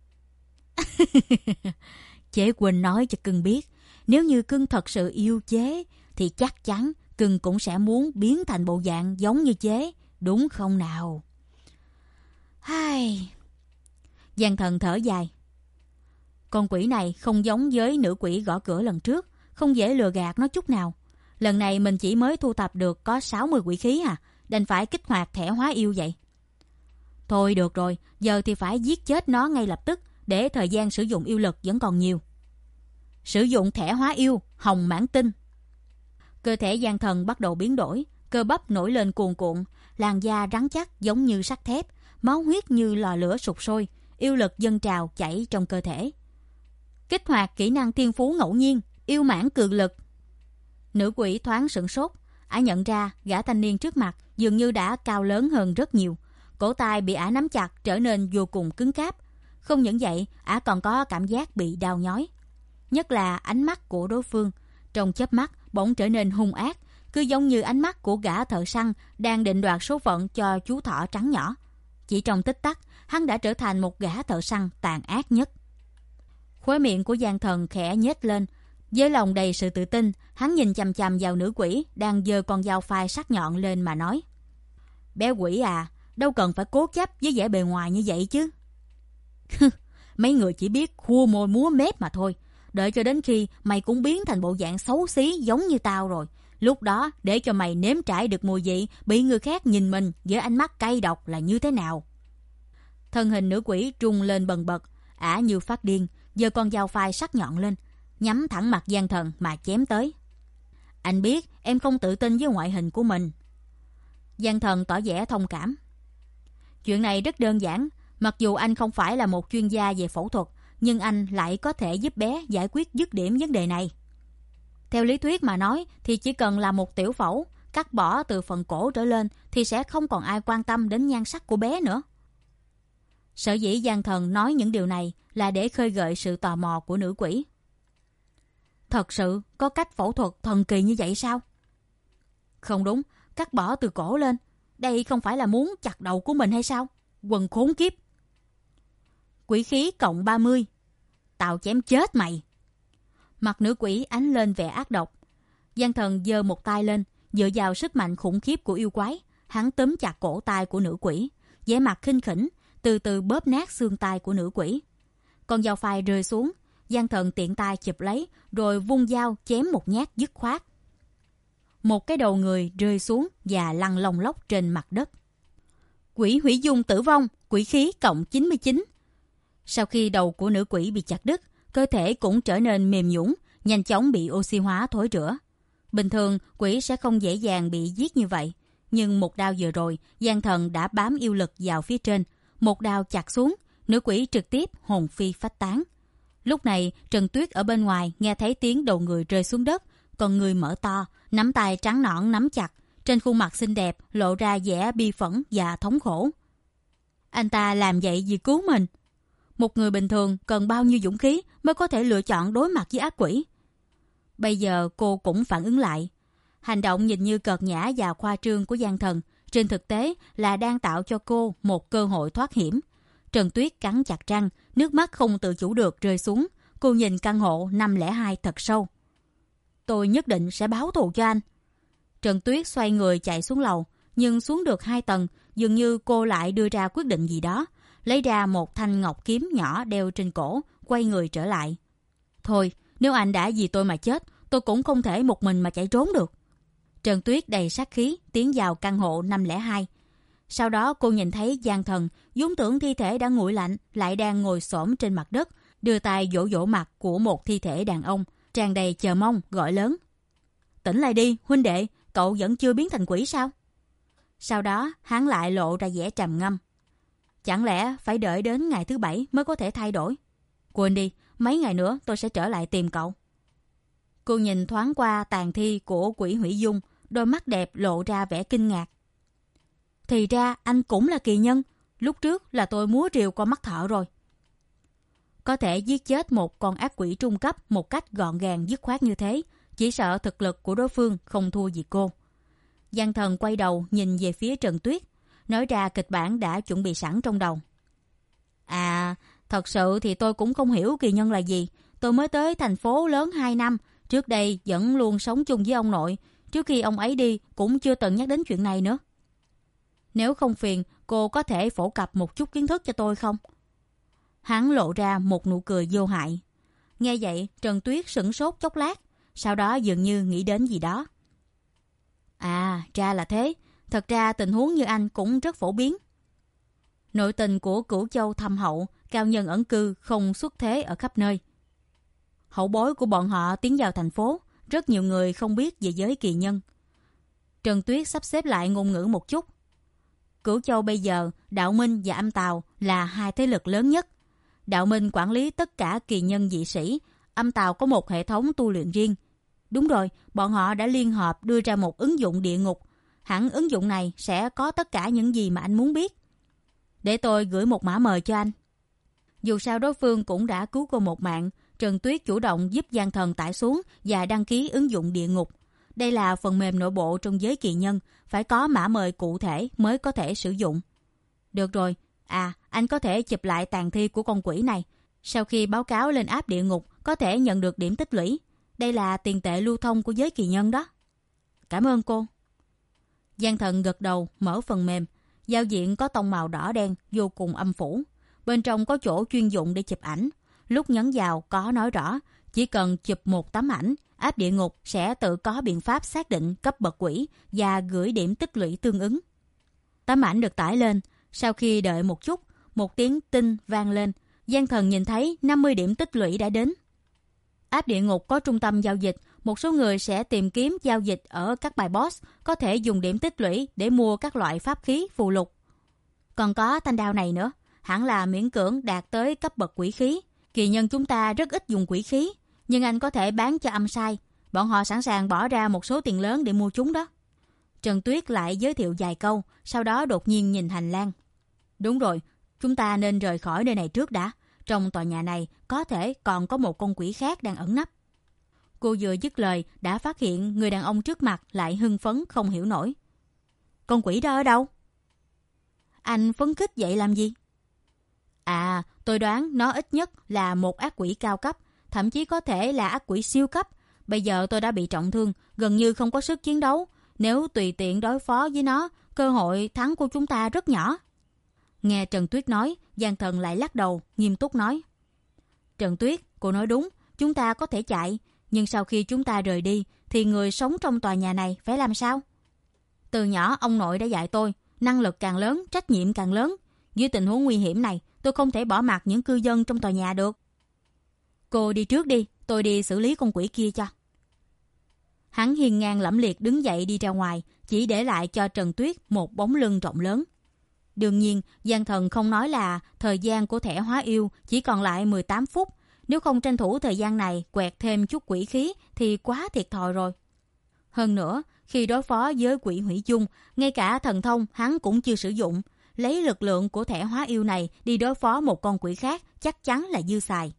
Chế quên nói cho cưng biết, nếu như cưng thật sự yêu chế thì chắc chắn cưng cũng sẽ muốn biến thành bộ dạng giống như chế, đúng không nào? Hai. Giang Thần thở dài. Con quỷ này không giống với nữ quỷ gõ cửa lần trước, không dễ lừa gạt nó chút nào. Lần này mình chỉ mới thu thập được có sáu mươi quỷ khí à, đành phải kích hoạt thẻ hóa yêu vậy. Thôi được rồi, giờ thì phải giết chết nó ngay lập tức, để thời gian sử dụng yêu lực vẫn còn nhiều. Sử dụng thẻ hóa yêu, hồng mãn tinh. Cơ thể Giang Thần bắt đầu biến đổi, cơ bắp nổi lên cuồn cuộn, làn da rắn chắc giống như sắt thép, máu huyết như lò lửa sục sôi, yêu lực dâng trào chảy trong cơ thể. Kích hoạt kỹ năng thiên phú ngẫu nhiên, yêu mãn cường lực. Nữ quỷ thoáng sửng sốt, ả nhận ra gã thanh niên trước mặt dường như đã cao lớn hơn rất nhiều. Cổ tay bị ả nắm chặt trở nên vô cùng cứng cáp. Không những vậy, ả còn có cảm giác bị đau nhói. Nhất là ánh mắt của đối phương, trong chớp mắt bỗng trở nên hung ác, cứ giống như ánh mắt của gã thợ săn đang định đoạt số phận cho chú thỏ trắng nhỏ. Chỉ trong tích tắc, hắn đã trở thành một gã thợ săn tàn ác nhất. Khóe miệng của Giang Thần khẽ nhếch lên, với lòng đầy sự tự tin, hắn nhìn chằm chằm vào nữ quỷ đang giơ con dao phai sắc nhọn lên mà nói: Bé quỷ à, đâu cần phải cố chấp với vẻ bề ngoài như vậy chứ. Mấy người chỉ biết khua môi múa mép mà thôi. Đợi cho đến khi mày cũng biến thành bộ dạng xấu xí giống như tao rồi, Lúc đó để cho mày nếm trải được mùi vị bị người khác nhìn mình với ánh mắt cay độc là như thế nào. Thân hình nữ quỷ rung lên bần bật, ả như phát điên, giơ con dao phai sắc nhọn lên, nhắm thẳng mặt Giang Thần mà chém tới. Anh biết em không tự tin với ngoại hình của mình. Giang Thần tỏ vẻ thông cảm. Chuyện này rất đơn giản, mặc dù anh không phải là một chuyên gia về phẫu thuật, nhưng anh lại có thể giúp bé giải quyết dứt điểm vấn đề này. Theo lý thuyết mà nói thì chỉ cần là một tiểu phẫu, cắt bỏ từ phần cổ trở lên thì sẽ không còn ai quan tâm đến nhan sắc của bé nữa. Sở dĩ Giang Thần nói những điều này là để khơi gợi sự tò mò của nữ quỷ. Thật sự có cách phẫu thuật thần kỳ như vậy sao? Không đúng, cắt bỏ từ cổ lên. Đây không phải là muốn chặt đầu của mình hay sao? Quần khốn kiếp. Quỷ khí cộng ba mươi. Tao chém chết mày. Mặt nữ quỷ ánh lên vẻ ác độc. Giang Thần giơ một tay lên, dựa vào sức mạnh khủng khiếp của yêu quái, hắn túm chặt cổ tay của nữ quỷ, vẻ mặt khinh khỉnh, từ từ bóp nát xương tay của nữ quỷ. Con dao phai rơi xuống, Giang Thần tiện tay chụp lấy, rồi vung dao chém một nhát dứt khoát. Một cái đầu người rơi xuống và lăn lông lốc trên mặt đất. Quỷ hủy dung tử vong, quỷ khí cộng chín mươi chín. Sau khi đầu của nữ quỷ bị chặt đứt, cơ thể cũng trở nên mềm nhũn, nhanh chóng bị oxy hóa thối rữa. Bình thường quỷ sẽ không dễ dàng bị giết như vậy, nhưng một đao vừa rồi, Giang Thần đã bám yêu lực vào phía trên, một đao chặt xuống, nữ quỷ trực tiếp hồn phi phách tán. Lúc này Trần Tuyết ở bên ngoài nghe thấy tiếng đầu người rơi xuống đất, còn người mở to, nắm tay trắng nõn nắm chặt, trên khuôn mặt xinh đẹp lộ ra vẻ bi phẫn và thống khổ. Anh ta làm vậy vì cứu mình. Một người bình thường cần bao nhiêu dũng khí mới có thể lựa chọn đối mặt với ác quỷ. Bây giờ cô cũng phản ứng lại. Hành động nhìn như cợt nhã và khoa trương của Giang Thần, trên thực tế là đang tạo cho cô một cơ hội thoát hiểm. Trần Tuyết cắn chặt răng, nước mắt không tự chủ được rơi xuống. Cô nhìn căn hộ năm không hai thật sâu. Tôi nhất định sẽ báo thù cho anh. Trần Tuyết xoay người chạy xuống lầu, nhưng xuống được hai tầng, dường như cô lại đưa ra quyết định gì đó, lấy ra một thanh ngọc kiếm nhỏ đeo trên cổ, quay người trở lại. Thôi, nếu anh đã vì tôi mà chết, tôi cũng không thể một mình mà chạy trốn được. Trần Tuyết đầy sát khí tiến vào căn hộ năm không hai. Sau đó cô nhìn thấy Giang Thần, vốn tưởng thi thể đã nguội lạnh, lại đang ngồi xổm trên mặt đất, đưa tay vỗ vỗ mặt của một thi thể đàn ông, tràn đầy chờ mong, gọi lớn. Tỉnh lại đi, huynh đệ, cậu vẫn chưa biến thành quỷ sao? Sau đó hắn lại lộ ra vẻ trầm ngâm. Chẳng lẽ phải đợi đến ngày thứ bảy mới có thể thay đổi? Quên đi, mấy ngày nữa tôi sẽ trở lại tìm cậu. Cô nhìn thoáng qua tàn thi của quỷ hủy dung, đôi mắt đẹp lộ ra vẻ kinh ngạc. Thì ra anh cũng là kỳ nhân, lúc trước là tôi múa rìu con mắt thợ rồi. Có thể giết chết một con ác quỷ trung cấp một cách gọn gàng dứt khoát như thế, chỉ sợ thực lực của đối phương không thua gì cô. Giang Thần quay đầu nhìn về phía Trần Tuyết, nói ra kịch bản đã chuẩn bị sẵn trong đầu. À, thật sự thì tôi cũng không hiểu kỳ nhân là gì. Tôi mới tới thành phố lớn hai năm, trước đây vẫn luôn sống chung với ông nội. Trước khi ông ấy đi cũng chưa từng nhắc đến chuyện này nữa. Nếu không phiền, cô có thể phổ cập một chút kiến thức cho tôi không? Hắn lộ ra một nụ cười vô hại. Nghe vậy, Trần Tuyết sửng sốt chốc lát, sau đó dường như nghĩ đến gì đó. À, ra là thế. Thật ra tình huống như anh cũng rất phổ biến. Nội tình của Cửu Châu thâm hậu, cao nhân ẩn cư không xuất thế ở khắp nơi. Hậu bối của bọn họ tiến vào thành phố, rất nhiều người không biết về giới kỳ nhân. Trần Tuyết sắp xếp lại ngôn ngữ một chút. Cửu Châu bây giờ, Đạo Minh và Âm Tào là hai thế lực lớn nhất. Đạo Minh quản lý tất cả kỳ nhân dị sĩ, Âm Tào có một hệ thống tu luyện riêng. Đúng rồi, bọn họ đã liên hợp đưa ra một ứng dụng địa ngục. Hẳn ứng dụng này sẽ có tất cả những gì mà anh muốn biết. Để tôi gửi một mã mời cho anh. Dù sao đối phương cũng đã cứu cô một mạng, Trần Tuyết chủ động giúp Giang Thần tải xuống và đăng ký ứng dụng địa ngục. Đây là phần mềm nội bộ trong giới kỳ nhân, phải có mã mời cụ thể mới có thể sử dụng. Được rồi, à, anh có thể chụp lại tàn thi của con quỷ này. Sau khi báo cáo lên app địa ngục, có thể nhận được điểm tích lũy. Đây là tiền tệ lưu thông của giới kỳ nhân đó. Cảm ơn cô. Giang Thần gật đầu, mở phần mềm. Giao diện có tông màu đỏ đen, vô cùng âm phủ. Bên trong có chỗ chuyên dụng để chụp ảnh. Lúc nhấn vào có nói rõ, chỉ cần chụp một tấm ảnh, áp địa ngục sẽ tự có biện pháp xác định cấp bậc quỷ và gửi điểm tích lũy tương ứng. Tấm ảnh được tải lên. Sau khi đợi một chút, một tiếng tinh vang lên. Gian Thần nhìn thấy năm mươi điểm tích lũy đã đến. Áp địa ngục có trung tâm giao dịch. Một số người sẽ tìm kiếm giao dịch ở các bài boss, có thể dùng điểm tích lũy để mua các loại pháp khí phù lục. Còn có thanh đao này nữa, hẳn là miễn cưỡng đạt tới cấp bậc quỷ khí. Kỳ nhân chúng ta rất ít dùng quỷ khí, nhưng anh có thể bán cho âm sai. Bọn họ sẵn sàng bỏ ra một số tiền lớn để mua chúng đó. Trần Tuyết lại giới thiệu vài câu, sau đó đột nhiên nhìn hành lang. Đúng rồi, chúng ta nên rời khỏi nơi này trước đã. Trong tòa nhà này có thể còn có một con quỷ khác đang ẩn nấp. Cô vừa dứt lời đã phát hiện người đàn ông trước mặt lại hưng phấn không hiểu nổi. Con quỷ đó ở đâu? Anh phấn khích vậy làm gì? À, tôi đoán nó ít nhất là một ác quỷ cao cấp, thậm chí có thể là ác quỷ siêu cấp. Bây giờ tôi đã bị trọng thương, gần như không có sức chiến đấu. Nếu tùy tiện đối phó với nó, cơ hội thắng của chúng ta rất nhỏ. Nghe Trần Tuyết nói, Gian Thần lại lắc đầu, nghiêm túc nói. Trần Tuyết, cô nói đúng, chúng ta có thể chạy, nhưng sau khi chúng ta rời đi, thì người sống trong tòa nhà này phải làm sao? Từ nhỏ ông nội đã dạy tôi, năng lực càng lớn, trách nhiệm càng lớn. Dưới tình huống nguy hiểm này, tôi không thể bỏ mặc những cư dân trong tòa nhà được. Cô đi trước đi, tôi đi xử lý con quỷ kia cho. Hắn hiên ngang lẫm liệt đứng dậy đi ra ngoài, chỉ để lại cho Trần Tuyết một bóng lưng rộng lớn. Đương nhiên, Gian Thần không nói là thời gian của thẻ hóa yêu chỉ còn lại mười tám phút. Nếu không tranh thủ thời gian này quẹt thêm chút quỷ khí thì quá thiệt thòi rồi. Hơn nữa, khi đối phó với quỷ hủy dung, ngay cả thần thông hắn cũng chưa sử dụng. Lấy lực lượng của thẻ hóa yêu này đi đối phó một con quỷ khác chắc chắn là dư xài.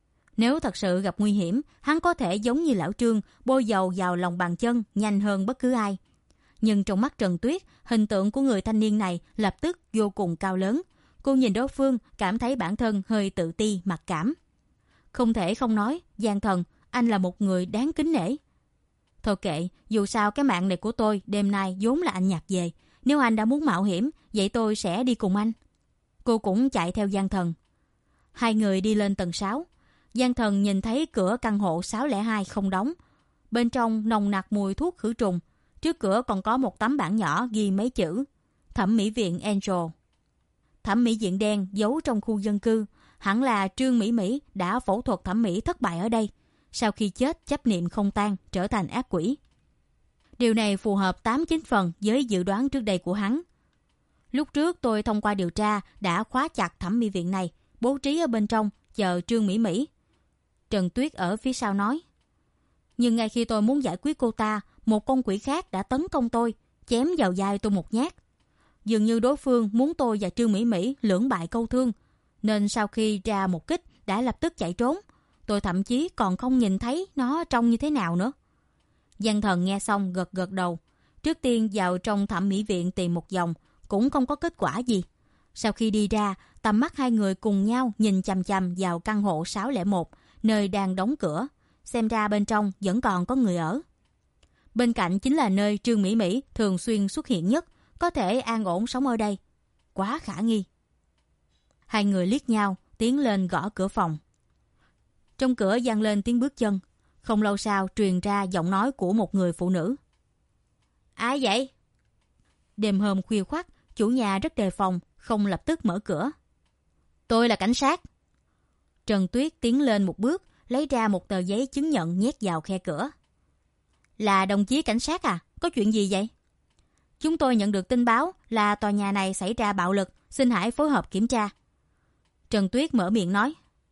Nếu thật sự gặp nguy hiểm, hắn có thể giống như lão Trương, bôi dầu vào lòng bàn chân nhanh hơn bất cứ ai. Nhưng trong mắt Trần Tuyết, hình tượng của người thanh niên này lập tức vô cùng cao lớn. Cô nhìn đối phương, cảm thấy bản thân hơi tự ti, mặc cảm. Không thể không nói, Gian Thần, anh là một người đáng kính nể. Thôi kệ, dù sao cái mạng này của tôi đêm nay vốn là anh nhặt về. Nếu anh đã muốn mạo hiểm, vậy tôi sẽ đi cùng anh. Cô cũng chạy theo Gian Thần. Hai người đi lên tầng sáu. Gian Thần nhìn thấy cửa căn hộ sáu không hai không đóng. Bên trong nồng nặc mùi thuốc khử trùng. Trước cửa còn có một tấm bảng nhỏ ghi mấy chữ Thẩm mỹ viện Angel. Thẩm mỹ viện đen giấu trong khu dân cư. Hẳn là Trương Mỹ Mỹ đã phẫu thuật thẩm mỹ thất bại ở đây. Sau khi chết chấp niệm không tan, trở thành ác quỷ. Điều này phù hợp tám chín phần với dự đoán trước đây của hắn. Lúc trước tôi thông qua điều tra đã khóa chặt thẩm mỹ viện này, bố trí ở bên trong chờ Trương Mỹ Mỹ. Trần Tuyết ở phía sau nói. Nhưng ngay khi tôi muốn giải quyết cô ta, một con quỷ khác đã tấn công tôi, chém vào vai tôi một nhát. Dường như đối phương muốn tôi và Trương Mỹ Mỹ lưỡng bại câu thương, nên sau khi ra một kích đã lập tức chạy trốn. Tôi thậm chí còn không nhìn thấy nó trông như thế nào nữa. Gian Thần nghe xong gật gật đầu. Trước tiên vào trong thẩm mỹ viện tìm một vòng, cũng không có kết quả gì. Sau khi đi ra, tầm mắt hai người cùng nhau nhìn chằm chằm vào căn hộ sáu không một, nơi đang đóng cửa. Xem ra bên trong vẫn còn có người ở. Bên cạnh chính là nơi Trương Mỹ Mỹ thường xuyên xuất hiện nhất, có thể an ổn sống ở đây. Quá khả nghi. Hai người liếc nhau, tiến lên gõ cửa phòng. Trong cửa vang lên tiếng bước chân. Không lâu sau truyền ra giọng nói của một người phụ nữ. Ai vậy? Đêm hôm khuya khoắt, chủ nhà rất đề phòng, không lập tức mở cửa. Tôi là cảnh sát. Trần Tuyết tiến lên một bước, lấy ra một tờ giấy chứng nhận nhét vào khe cửa. Là đồng chí cảnh sát à? Có chuyện gì vậy? Chúng tôi nhận được tin báo là tòa nhà này xảy ra bạo lực, xin hãy phối hợp kiểm tra. Trần Tuyết mở miệng nói.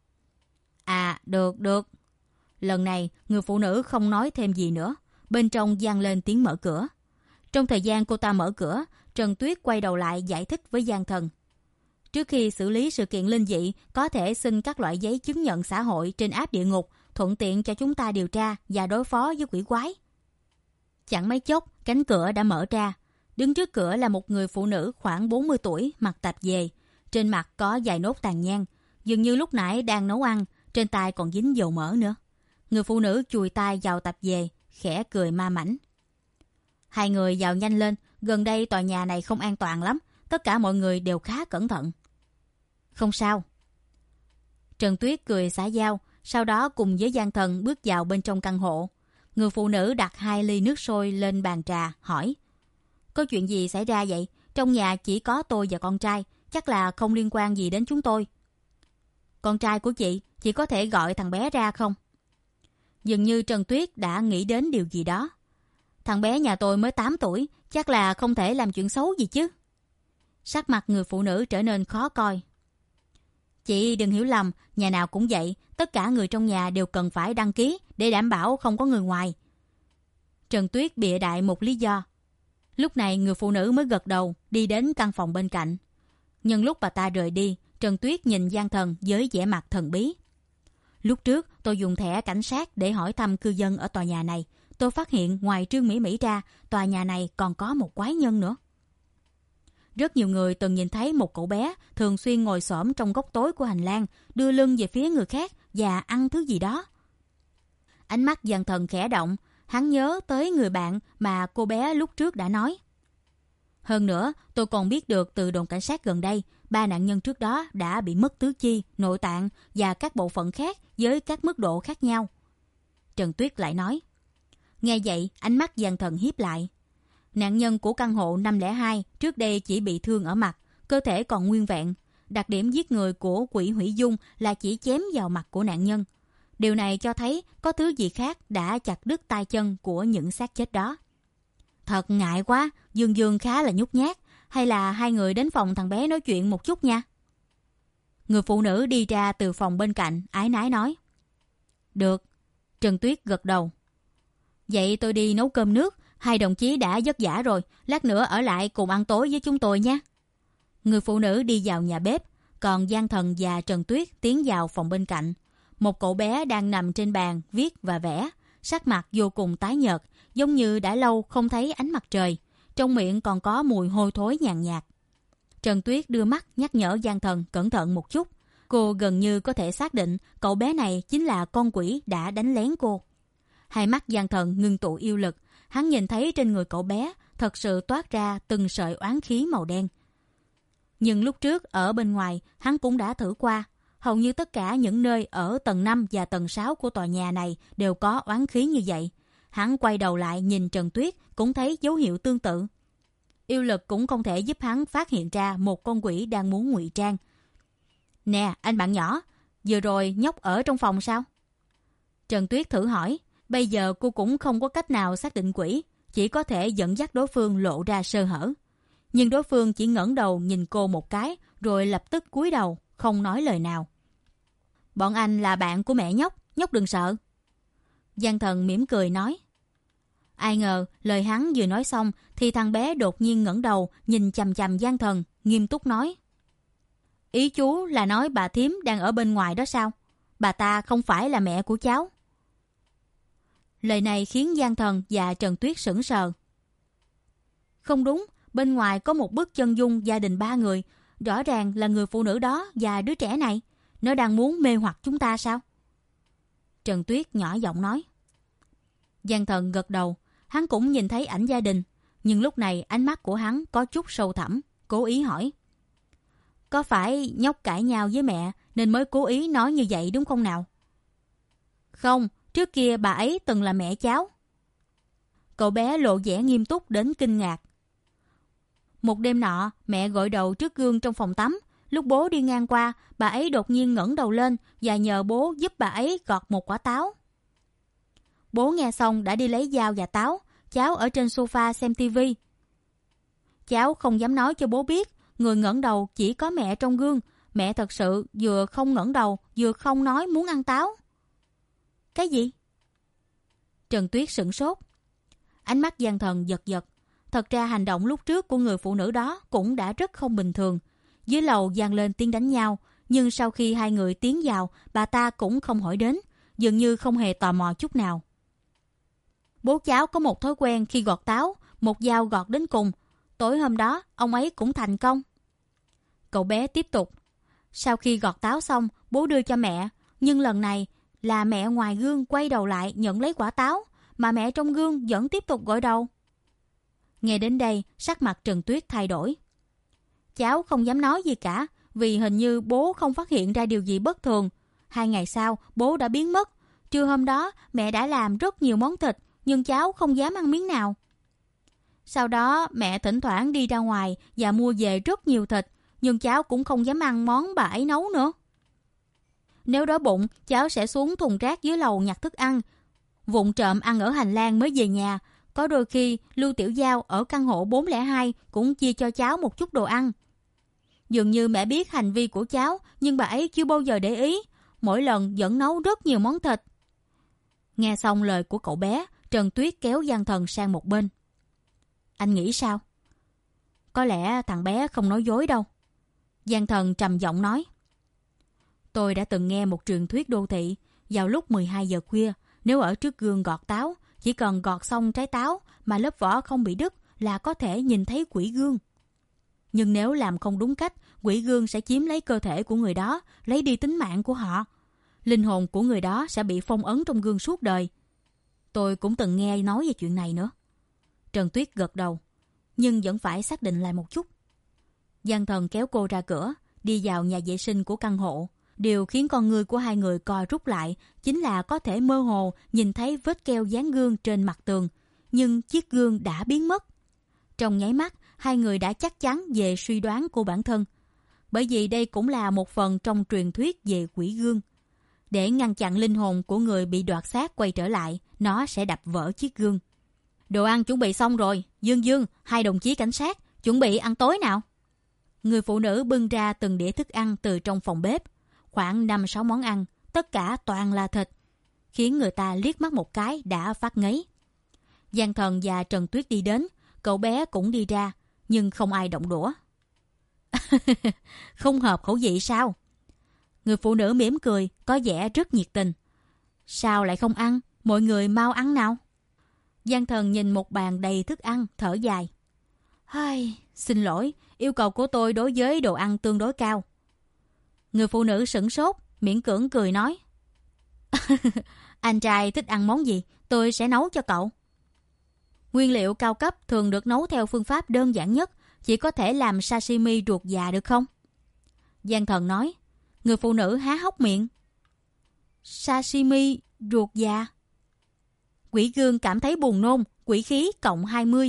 À, được, được. Lần này, người phụ nữ không nói thêm gì nữa. Bên trong vang lên tiếng mở cửa. Trong thời gian cô ta mở cửa, Trần Tuyết quay đầu lại giải thích với Gian Thần. Trước khi xử lý sự kiện linh dị, có thể xin các loại giấy chứng nhận xã hội trên app địa ngục, thuận tiện cho chúng ta điều tra và đối phó với quỷ quái. Chẳng mấy chốc, cánh cửa đã mở ra. Đứng trước cửa là một người phụ nữ khoảng bốn mươi tuổi, mặc tạp dề. Trên mặt có vài nốt tàn nhang. Dường như lúc nãy đang nấu ăn, trên tay còn dính dầu mỡ nữa. Người phụ nữ chùi tay vào tạp dề, khẽ cười ma mảnh. Hai người vào nhanh lên, gần đây tòa nhà này không an toàn lắm. Tất cả mọi người đều khá cẩn thận. Không sao. Trần Tuyết cười xã giao, sau đó cùng với Gian Thần bước vào bên trong căn hộ. Người phụ nữ đặt hai ly nước sôi lên bàn trà, hỏi. Có chuyện gì xảy ra vậy? Trong nhà chỉ có tôi và con trai, chắc là không liên quan gì đến chúng tôi. Con trai của chị, chị có thể gọi thằng bé ra không? Dường như Trần Tuyết đã nghĩ đến điều gì đó. Thằng bé nhà tôi mới tám tuổi, chắc là không thể làm chuyện xấu gì chứ. Sắc mặt người phụ nữ trở nên khó coi. Chị đừng hiểu lầm, nhà nào cũng vậy, tất cả người trong nhà đều cần phải đăng ký để đảm bảo không có người ngoài. Trần Tuyết bịa đại một lý do. Lúc này người phụ nữ mới gật đầu, đi đến căn phòng bên cạnh. Nhân lúc bà ta rời đi, Trần Tuyết nhìn Giang Thần với vẻ mặt thần bí. Lúc trước tôi dùng thẻ cảnh sát để hỏi thăm cư dân ở tòa nhà này. Tôi phát hiện ngoài Trương Mỹ Mỹ ra, tòa nhà này còn có một quái nhân nữa. Rất nhiều người từng nhìn thấy một cậu bé thường xuyên ngồi xổm trong góc tối của hành lang, đưa lưng về phía người khác và ăn thứ gì đó. Ánh mắt Giang Thần khẽ động, hắn nhớ tới người bạn mà cô bé lúc trước đã nói. Hơn nữa, tôi còn biết được từ đồn cảnh sát gần đây, ba nạn nhân trước đó đã bị mất tứ chi, nội tạng và các bộ phận khác với các mức độ khác nhau. Trần Tuyết lại nói. Nghe vậy, ánh mắt Giang Thần hiếp lại. Nạn nhân của căn hộ năm không hai trước đây chỉ bị thương ở mặt, cơ thể còn nguyên vẹn. Đặc điểm giết người của Quỷ Hủy Dung là chỉ chém vào mặt của nạn nhân. Điều này cho thấy có thứ gì khác đã chặt đứt tay chân của những xác chết đó. Thật ngại quá, Dương Dương khá là nhút nhát. Hay là hai người đến phòng thằng bé nói chuyện một chút nha. Người phụ nữ đi ra từ phòng bên cạnh, ái nái nói. Được. Trần Tuyết gật đầu. Vậy tôi đi nấu cơm nước. Hai đồng chí đã vất vả rồi, lát nữa ở lại cùng ăn tối với chúng tôi nha. Người phụ nữ đi vào nhà bếp, còn Giang Thần và Trần Tuyết tiến vào phòng bên cạnh. Một cậu bé đang nằm trên bàn viết và vẽ, sắc mặt vô cùng tái nhợt, giống như đã lâu không thấy ánh mặt trời. Trong miệng còn có mùi hôi thối nhàn nhạt. Trần Tuyết đưa mắt nhắc nhở Giang Thần cẩn thận một chút. Cô gần như có thể xác định cậu bé này chính là con quỷ đã đánh lén cô. Hai mắt Giang Thần ngưng tụ yêu lực. Hắn nhìn thấy trên người cậu bé thật sự toát ra từng sợi oán khí màu đen. Nhưng lúc trước ở bên ngoài hắn cũng đã thử qua. Hầu như tất cả những nơi ở tầng năm và tầng sáu của tòa nhà này đều có oán khí như vậy. Hắn quay đầu lại nhìn Trần Tuyết cũng thấy dấu hiệu tương tự. Yêu lực cũng không thể giúp hắn phát hiện ra một con quỷ đang muốn ngụy trang. Nè, anh bạn nhỏ, vừa rồi nhóc ở trong phòng sao? Trần Tuyết thử hỏi. Bây giờ cô cũng không có cách nào xác định quỷ, chỉ có thể dẫn dắt đối phương lộ ra sơ hở. Nhưng đối phương chỉ ngẩng đầu nhìn cô một cái, rồi lập tức cúi đầu, không nói lời nào. Bọn anh là bạn của mẹ nhóc, nhóc đừng sợ. Giang Thần mỉm cười nói. Ai ngờ lời hắn vừa nói xong thì thằng bé đột nhiên ngẩng đầu nhìn chằm chằm Giang Thần, nghiêm túc nói. Ý chú là nói bà thím đang ở bên ngoài đó sao? Bà ta không phải là mẹ của cháu. Lời này khiến Giang Thần và Trần Tuyết sững sờ. Không đúng, bên ngoài có một bức chân dung gia đình ba người. Rõ ràng là người phụ nữ đó và đứa trẻ này. Nó đang muốn mê hoặc chúng ta sao? Trần Tuyết nhỏ giọng nói. Giang Thần gật đầu. Hắn cũng nhìn thấy ảnh gia đình. Nhưng lúc này ánh mắt của hắn có chút sâu thẳm, cố ý hỏi. Có phải nhóc cãi nhau với mẹ nên mới cố ý nói như vậy đúng không nào? Không, trước kia bà ấy từng là mẹ cháu. Cậu bé lộ vẻ nghiêm túc đến kinh ngạc. Một đêm nọ, mẹ gội đầu trước gương trong phòng tắm. Lúc bố đi ngang qua, bà ấy đột nhiên ngẩng đầu lên và nhờ bố giúp bà ấy gọt một quả táo. Bố nghe xong đã đi lấy dao và táo. Cháu ở trên sofa xem tivi. Cháu không dám nói cho bố biết, người ngẩng đầu chỉ có mẹ trong gương. Mẹ thật sự vừa không ngẩng đầu, vừa không nói muốn ăn táo. Cái gì? Trần Tuyết sửng sốt. Ánh mắt Giang Thần giật giật. Thật ra hành động lúc trước của người phụ nữ đó cũng đã rất không bình thường. Dưới lầu vang lên tiếng đánh nhau, nhưng sau khi hai người tiến vào, bà ta cũng không hỏi đến, dường như không hề tò mò chút nào. Bố cháu có một thói quen khi gọt táo, một dao gọt đến cùng. Tối hôm đó, ông ấy cũng thành công. Cậu bé tiếp tục. Sau khi gọt táo xong, bố đưa cho mẹ, nhưng lần này là mẹ ngoài gương quay đầu lại nhận lấy quả táo, mà mẹ trong gương vẫn tiếp tục gội đầu. Nghe đến đây, sắc mặt Trần Tuyết thay đổi. Cháu không dám nói gì cả, vì hình như bố không phát hiện ra điều gì bất thường. Hai ngày sau, bố đã biến mất. Trưa hôm đó, mẹ đã làm rất nhiều món thịt, nhưng cháu không dám ăn miếng nào. Sau đó mẹ thỉnh thoảng đi ra ngoài và mua về rất nhiều thịt, nhưng cháu cũng không dám ăn món bà ấy nấu nữa. Nếu đói bụng, cháu sẽ xuống thùng rác dưới lầu nhặt thức ăn, vụng trộm ăn ở hành lang mới về nhà. Có đôi khi Lưu Tiểu Giao ở căn hộ bốn không hai cũng chia cho cháu một chút đồ ăn. Dường như mẹ biết hành vi của cháu, nhưng bà ấy chưa bao giờ để ý, mỗi lần vẫn nấu rất nhiều món thịt. Nghe xong lời của cậu bé, Trần Tuyết kéo Giang Thần sang một bên. Anh nghĩ sao? Có lẽ thằng bé không nói dối đâu. Giang Thần trầm giọng nói. Tôi đã từng nghe một truyền thuyết đô thị, vào lúc mười hai giờ khuya, nếu ở trước gương gọt táo, chỉ cần gọt xong trái táo mà lớp vỏ không bị đứt là có thể nhìn thấy quỷ gương. Nhưng nếu làm không đúng cách, quỷ gương sẽ chiếm lấy cơ thể của người đó, lấy đi tính mạng của họ. Linh hồn của người đó sẽ bị phong ấn trong gương suốt đời. Tôi cũng từng nghe nói về chuyện này nữa. Trần Tuyết gật đầu, nhưng vẫn phải xác định lại một chút. Giang Thần kéo cô ra cửa, đi vào nhà vệ sinh của căn hộ. Điều khiến con người của hai người co rút lại chính là có thể mơ hồ nhìn thấy vết keo dán gương trên mặt tường, nhưng chiếc gương đã biến mất. Trong nháy mắt, hai người đã chắc chắn về suy đoán của bản thân. Bởi vì đây cũng là một phần trong truyền thuyết về quỷ gương. Để ngăn chặn linh hồn của người bị đoạt xác quay trở lại, nó sẽ đập vỡ chiếc gương. Đồ ăn chuẩn bị xong rồi. Dương Dương, hai đồng chí cảnh sát, chuẩn bị ăn tối nào. Người phụ nữ bưng ra từng đĩa thức ăn từ trong phòng bếp. Khoảng năm sáu món ăn, tất cả toàn là thịt, khiến người ta liếc mắt một cái đã phát ngấy. Giang Thần và Trần Tuyết đi đến, cậu bé cũng đi ra, nhưng không ai động đũa. Không hợp khẩu vị sao? Người phụ nữ mỉm cười, có vẻ rất nhiệt tình. Sao lại không ăn? Mọi người mau ăn nào. Giang Thần nhìn một bàn đầy thức ăn, thở dài. Hai, xin lỗi, yêu cầu của tôi đối với đồ ăn tương đối cao. Người phụ nữ sửng sốt, miễn cưỡng cười nói. Anh trai thích ăn món gì, tôi sẽ nấu cho cậu. Nguyên liệu cao cấp thường được nấu theo phương pháp đơn giản nhất, chỉ có thể làm sashimi ruột già được không? Giang Thần nói. Người phụ nữ há hốc miệng. Sashimi ruột già? Quỷ gương cảm thấy buồn nôn, quỷ khí cộng hai mươi.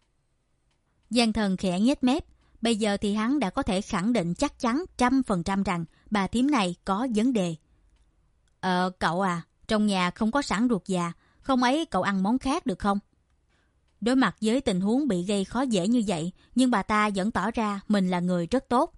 Giang Thần khẽ nhếch mép. Bây giờ thì hắn đã có thể khẳng định chắc chắn trăm phần trăm rằng bà thím này có vấn đề. Ờ, cậu à, trong nhà không có sẵn ruột già, không ấy cậu ăn món khác được không? Đối mặt với tình huống bị gây khó dễ như vậy, nhưng bà ta vẫn tỏ ra mình là người rất tốt.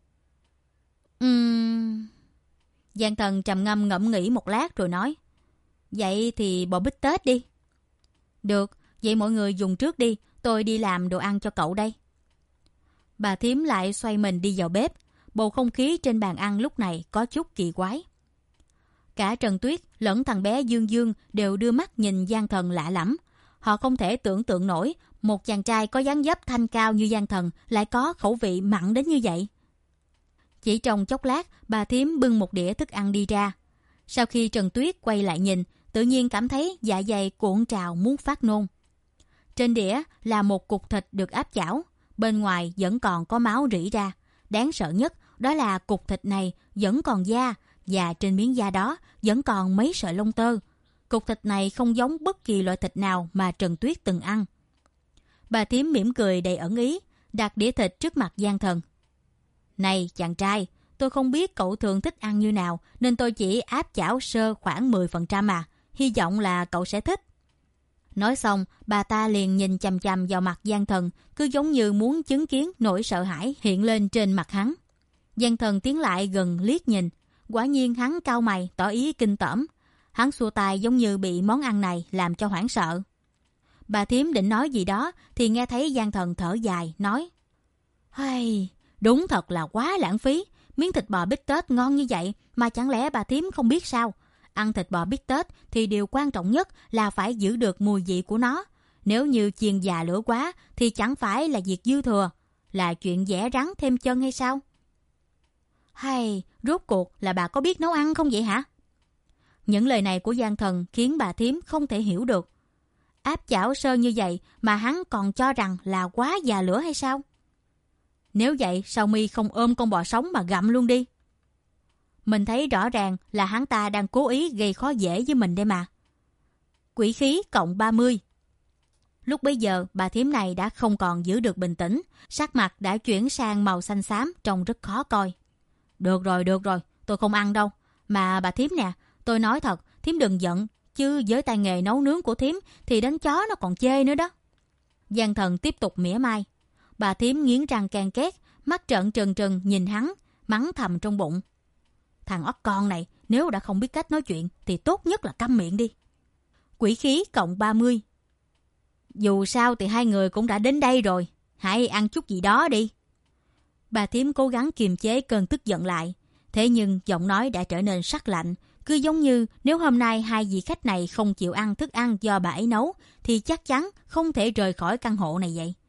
Uhm... Giang Thần trầm ngâm ngẫm nghĩ một lát rồi nói. Vậy thì bò bít tết đi. Được, vậy mọi người dùng trước đi, tôi đi làm đồ ăn cho cậu đây. Bà thím lại xoay mình đi vào bếp. Bầu không khí trên bàn ăn lúc này có chút kỳ quái. Cả Trần Tuyết lẫn thằng bé Dương Dương đều đưa mắt nhìn Giang Thần lạ lẫm. Họ không thể tưởng tượng nổi một chàng trai có dáng dấp thanh cao như Giang Thần lại có khẩu vị mặn đến như vậy. Chỉ trong chốc lát, bà thím bưng một đĩa thức ăn đi ra. Sau khi Trần Tuyết quay lại nhìn, tự nhiên cảm thấy dạ dày cuộn trào muốn phát nôn. Trên đĩa là một cục thịt được áp chảo. Bên ngoài vẫn còn có máu rỉ ra. Đáng sợ nhất đó là cục thịt này vẫn còn da, và trên miếng da đó vẫn còn mấy sợi lông tơ. Cục thịt này không giống bất kỳ loại thịt nào mà Trần Tuyết từng ăn. Bà thím mỉm cười đầy ẩn ý, đặt đĩa thịt trước mặt Giang Thần. Này chàng trai, tôi không biết cậu thường thích ăn như nào, nên tôi chỉ áp chảo sơ khoảng mười phần trăm à. Hy vọng là cậu sẽ thích. Nói xong, bà ta liền nhìn chằm chằm vào mặt Giang Thần, cứ giống như muốn chứng kiến nỗi sợ hãi hiện lên trên mặt hắn. Giang Thần tiến lại gần liếc nhìn, quả nhiên hắn cau mày tỏ ý kinh tởm. Hắn xua tay giống như bị món ăn này làm cho hoảng sợ. Bà thím định nói gì đó thì nghe thấy Giang Thần thở dài nói: "Hay, đúng thật là quá lãng phí, miếng thịt bò bít tết ngon như vậy mà chẳng lẽ bà thím không biết sao? Ăn thịt bò bít tết thì điều quan trọng nhất là phải giữ được mùi vị của nó. Nếu như chiên già lửa quá thì chẳng phải là việc dư thừa, là chuyện dẻ rắn thêm chân hay sao? Hay, rốt cuộc là bà có biết nấu ăn không vậy hả?" Những lời này của Giang Thần khiến bà thím không thể hiểu được. Áp chảo sơ như vậy mà hắn còn cho rằng là quá già lửa hay sao? Nếu vậy sao mi không ôm con bò sống mà gặm luôn đi? Mình thấy rõ ràng là hắn ta đang cố ý gây khó dễ với mình đây mà. Quỷ khí cộng ba mươi. Lúc bấy giờ, bà thím này đã không còn giữ được bình tĩnh, sắc mặt đã chuyển sang màu xanh xám, trông rất khó coi. Được rồi, được rồi, tôi không ăn đâu. Mà bà thím nè, tôi nói thật, thím đừng giận, chứ với tay nghề nấu nướng của thím thì đánh chó nó còn chê nữa đó. Giang Thần tiếp tục mỉa mai. Bà thím nghiến răng ken két, mắt trợn trừng trừng nhìn hắn, mắng thầm trong bụng. Thằng ốc con này, nếu đã không biết cách nói chuyện thì tốt nhất là câm miệng đi. Quỷ khí cộng ba mươi. Dù sao thì hai người cũng đã đến đây rồi, hãy ăn chút gì đó đi. Bà thím cố gắng kiềm chế cơn tức giận lại, thế nhưng giọng nói đã trở nên sắc lạnh, cứ giống như nếu hôm nay hai vị khách này không chịu ăn thức ăn do bà ấy nấu thì chắc chắn không thể rời khỏi căn hộ này vậy.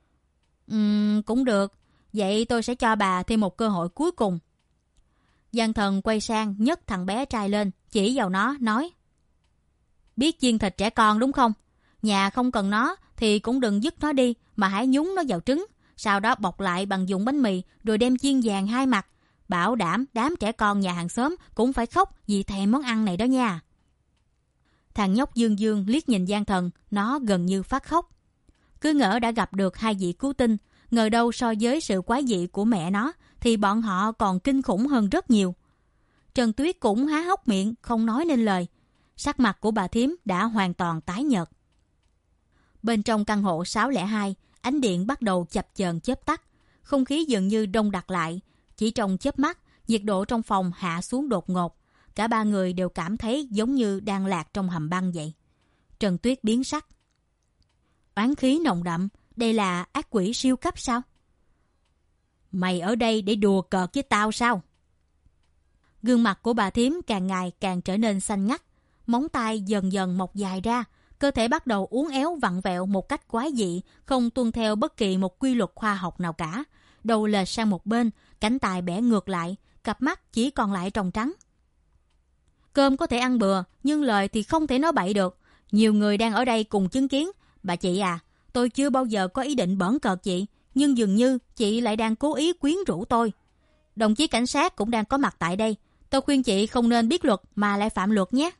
Ừm, cũng được, vậy tôi sẽ cho bà thêm một cơ hội cuối cùng. Giang Thần quay sang nhấc thằng bé trai lên, chỉ vào nó, nói. Biết chiên thịt trẻ con đúng không? Nhà không cần nó thì cũng đừng dứt nó đi, mà hãy nhúng nó vào trứng, sau đó bọc lại bằng dùng bánh mì rồi đem chiên vàng hai mặt. Bảo đảm đám trẻ con nhà hàng xóm cũng phải khóc vì thèm món ăn này đó nha. Thằng nhóc Dương Dương liếc nhìn Giang Thần, nó gần như phát khóc. Cứ ngỡ đã gặp được hai vị cứu tinh, ngờ đâu so với sự quái dị của mẹ nó thì bọn họ còn kinh khủng hơn rất nhiều. Trần Tuyết cũng há hốc miệng không nói nên lời. Sắc mặt của bà thím đã hoàn toàn tái nhợt. Bên trong căn hộ sáu không hai, ánh điện bắt đầu chập chờn chớp tắt, không khí dường như đông đặc lại. Chỉ trong chớp mắt, nhiệt độ trong phòng hạ xuống đột ngột. Cả ba người đều cảm thấy giống như đang lạc trong hầm băng vậy. Trần Tuyết biến sắc. Oán khí nồng đậm, đây là ác quỷ siêu cấp sao? Mày ở đây để đùa cợt với tao sao? Gương mặt của bà thím càng ngày càng trở nên xanh ngắt, móng tay dần dần mọc dài ra, cơ thể bắt đầu uốn éo vặn vẹo một cách quái dị, không tuân theo bất kỳ một quy luật khoa học nào cả. Đầu lệch sang một bên, cánh tay bẻ ngược lại, cặp mắt chỉ còn lại tròng trắng. Cơm có thể ăn bừa, nhưng lời thì không thể nói bậy được. Nhiều người đang ở đây cùng chứng kiến. Bà chị à, tôi chưa bao giờ có ý định bỡn cợt chị, nhưng dường như chị lại đang cố ý quyến rũ tôi. Đồng chí cảnh sát cũng đang có mặt tại đây. Tôi khuyên chị không nên biết luật mà lại phạm luật nhé.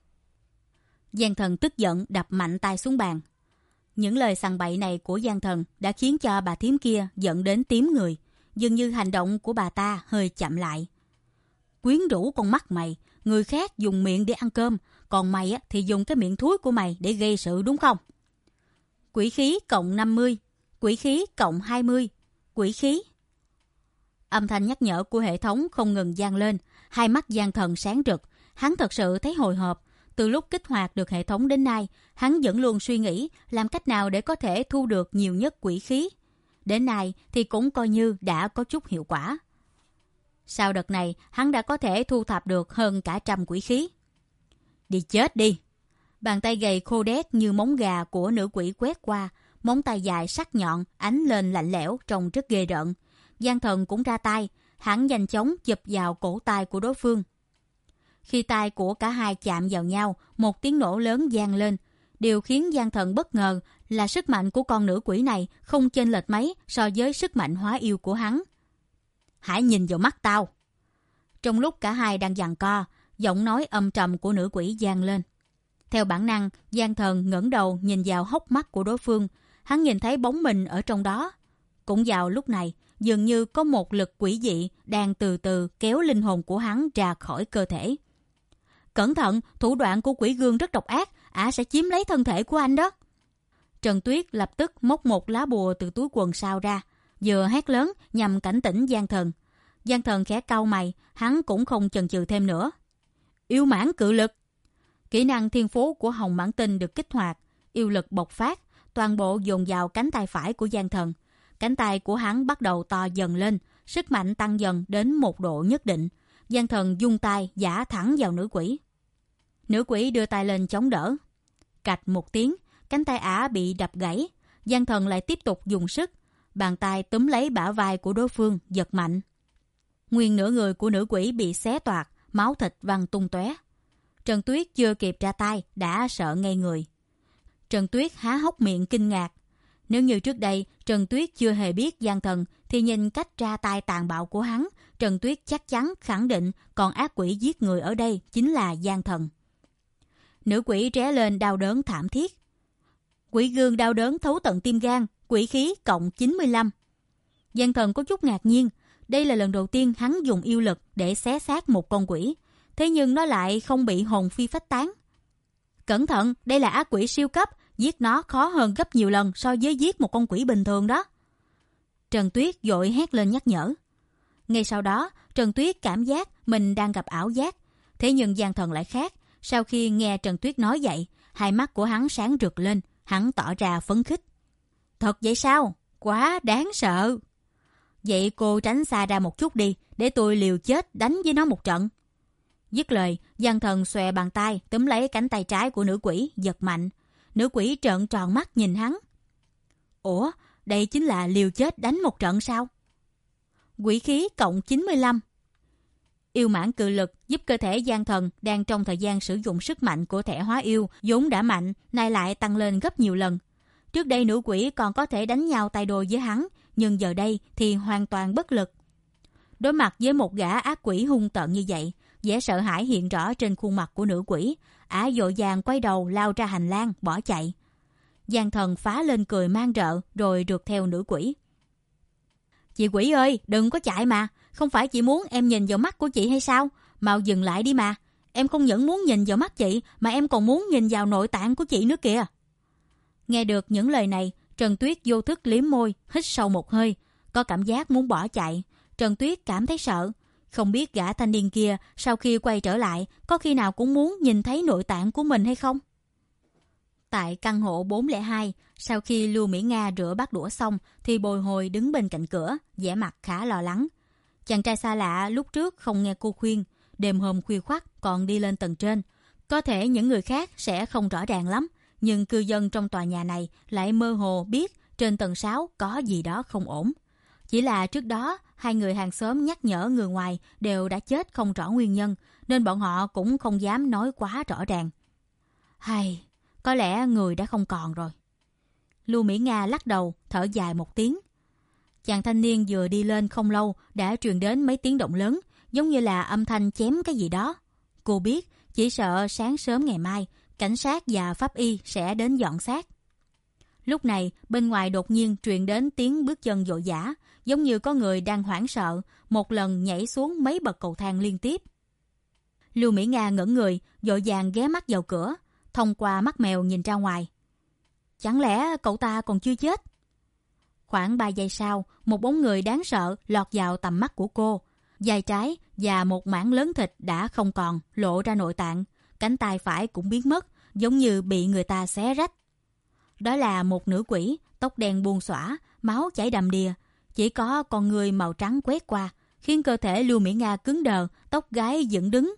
Giang Thần tức giận đập mạnh tay xuống bàn. Những lời sằng bậy này của Giang Thần đã khiến cho bà thím kia giận đến tím người. Dường như hành động của bà ta hơi chậm lại. Quyến rũ con mắt mày, người khác dùng miệng để ăn cơm, còn mày á, thì dùng cái miệng thúi của mày để gây sự đúng không? Quỷ khí cộng năm mươi, quỷ khí cộng hai mươi, quỷ khí. Âm thanh nhắc nhở của hệ thống không ngừng vang lên, hai mắt Giang Thần sáng rực, hắn thật sự thấy hồi hộp. Từ lúc kích hoạt được hệ thống đến nay, hắn vẫn luôn suy nghĩ làm cách nào để có thể thu được nhiều nhất quỷ khí. Đến nay thì cũng coi như đã có chút hiệu quả. Sau đợt này, hắn đã có thể thu thập được hơn cả trăm quỷ khí. Đi chết đi! Bàn tay gầy khô đét như móng gà của nữ quỷ quét qua, móng tay dài sắc nhọn ánh lên lạnh lẽo trông rất ghê rợn. Giang Thần cũng ra tay, hắn nhanh chóng chụp vào cổ tay của đối phương. Khi tay của cả hai chạm vào nhau, một tiếng nổ lớn vang lên. Điều khiến Giang Thần bất ngờ là sức mạnh của con nữ quỷ này không chênh lệch mấy so với sức mạnh hóa yêu của hắn. Hãy nhìn vào mắt tao! Trong lúc cả hai đang giằng co, giọng nói âm trầm của nữ quỷ vang lên. Theo bản năng, Giang Thần ngẩng đầu nhìn vào hốc mắt của đối phương. Hắn nhìn thấy bóng mình ở trong đó. Cũng vào lúc này, dường như có một lực quỷ dị đang từ từ kéo linh hồn của hắn ra khỏi cơ thể. Cẩn thận, thủ đoạn của quỷ gương rất độc ác, ả sẽ chiếm lấy thân thể của anh đó. Trần Tuyết lập tức móc một lá bùa từ túi quần sau ra, vừa hét lớn nhằm cảnh tỉnh Giang Thần. Giang Thần khẽ cau mày, hắn cũng không chần chừ thêm nữa. Yêu mãn cự lực. Kỹ năng thiên phú của Hồng Mãn Tinh được kích hoạt, yêu lực bộc phát, toàn bộ dồn vào cánh tay phải của Giang Thần. Cánh tay của hắn bắt đầu to dần lên, sức mạnh tăng dần đến một độ nhất định. Giang Thần dung tay giã thẳng vào nữ quỷ. Nữ quỷ đưa tay lên chống đỡ. Cạch một tiếng, cánh tay ả bị đập gãy. Giang Thần lại tiếp tục dùng sức. Bàn tay túm lấy bả vai của đối phương, giật mạnh. Nguyên nửa người của nữ quỷ bị xé toạc, máu thịt văng tung tóe. Trần Tuyết chưa kịp ra tay đã sợ ngây người. Trần Tuyết há hốc miệng kinh ngạc. Nếu như trước đây Trần Tuyết chưa hề biết Giang Thần thì nhìn cách ra tay tàn bạo của hắn, Trần Tuyết chắc chắn khẳng định còn ác quỷ giết người ở đây chính là Giang Thần. Nữ quỷ ré lên đau đớn thảm thiết. Quỷ gương đau đớn thấu tận tim gan, quỷ khí cộng chín mươi lăm. Gian Thần có chút ngạc nhiên, đây là lần đầu tiên hắn dùng yêu lực để xé xác một con quỷ, thế nhưng nó lại không bị hồn phi phách tán. Cẩn thận, đây là ác quỷ siêu cấp, giết nó khó hơn gấp nhiều lần so với giết một con quỷ bình thường đó. Trần Tuyết vội hét lên nhắc nhở. Ngay sau đó, Trần Tuyết cảm giác mình đang gặp ảo giác, thế nhưng Gian Thần lại khác. Sau khi nghe Trần Tuyết nói vậy, hai mắt của hắn sáng rực lên, hắn tỏ ra phấn khích. Thật vậy sao? Quá đáng sợ. Vậy cô tránh xa ra một chút đi, để tôi liều chết đánh với nó một trận. Dứt lời, Gian Thần xòe bàn tay túm lấy cánh tay trái của nữ quỷ, giật mạnh. Nữ quỷ trợn tròn mắt nhìn hắn. Ủa, đây chính là liều chết đánh một trận sao? Quỷ khí cộng chín mươi lăm. Yêu mãn cự lực giúp cơ thể Gian Thần đang trong thời gian sử dụng sức mạnh của thẻ hóa yêu vốn đã mạnh, nay lại tăng lên gấp nhiều lần. Trước đây nữ quỷ còn có thể đánh nhau tay đôi với hắn, nhưng giờ đây thì hoàn toàn bất lực. Đối mặt với một gã ác quỷ hung tợn như vậy, vẻ sợ hãi hiện rõ trên khuôn mặt của nữ quỷ. Ả vội vàng quay đầu lao ra hành lang bỏ chạy. Gian Thần phá lên cười man rợ rồi rượt theo nữ quỷ. Chị quỷ ơi, đừng có chạy mà, không phải chị muốn em nhìn vào mắt của chị hay sao? Mau dừng lại đi mà, em không những muốn nhìn vào mắt chị mà em còn muốn nhìn vào nội tạng của chị nữa kìa. Nghe được những lời này, Trần Tuyết vô thức liếm môi, hít sâu một hơi, có cảm giác muốn bỏ chạy. Trần Tuyết cảm thấy sợ, không biết gã thanh niên kia sau khi quay trở lại có khi nào cũng muốn nhìn thấy nội tạng của mình hay không? Tại căn hộ bốn không hai, sau khi Lưu Mỹ Nga rửa bát đũa xong thì bồi hồi đứng bên cạnh cửa, vẻ mặt khá lo lắng. Chàng trai xa lạ lúc trước không nghe cô khuyên, đêm hôm khuya khoắt còn đi lên tầng trên. Có thể những người khác sẽ không rõ ràng lắm, nhưng cư dân trong tòa nhà này lại mơ hồ biết trên tầng sáu có gì đó không ổn. Chỉ là trước đó, hai người hàng xóm nhắc nhở người ngoài đều đã chết không rõ nguyên nhân, nên bọn họ cũng không dám nói quá rõ ràng. Hay, có lẽ người đã không còn rồi. Lưu Mỹ Nga lắc đầu, thở dài một tiếng. Chàng thanh niên vừa đi lên không lâu đã truyền đến mấy tiếng động lớn, giống như là âm thanh chém cái gì đó. Cô biết, chỉ sợ sáng sớm ngày mai, cảnh sát và pháp y sẽ đến dọn xác. Lúc này, bên ngoài đột nhiên truyền đến tiếng bước chân vội vã, giống như có người đang hoảng sợ, một lần nhảy xuống mấy bậc cầu thang liên tiếp. Lưu Mỹ Nga ngẩn người, vội vàng ghé mắt vào cửa, thông qua mắt mèo nhìn ra ngoài. Chẳng lẽ cậu ta còn chưa chết? Khoảng ba giây sau, một bóng người đáng sợ lọt vào tầm mắt của cô. Vai trái và một mảng lớn thịt đã không còn, lộ ra nội tạng. Cánh tay phải cũng biến mất, giống như bị người ta xé rách. Đó là một nữ quỷ, tóc đen buông xõa, máu chảy đầm đìa. Chỉ có con người màu trắng quét qua, khiến cơ thể Lưu Mỹ Nga cứng đờ, tóc gáy dựng đứng.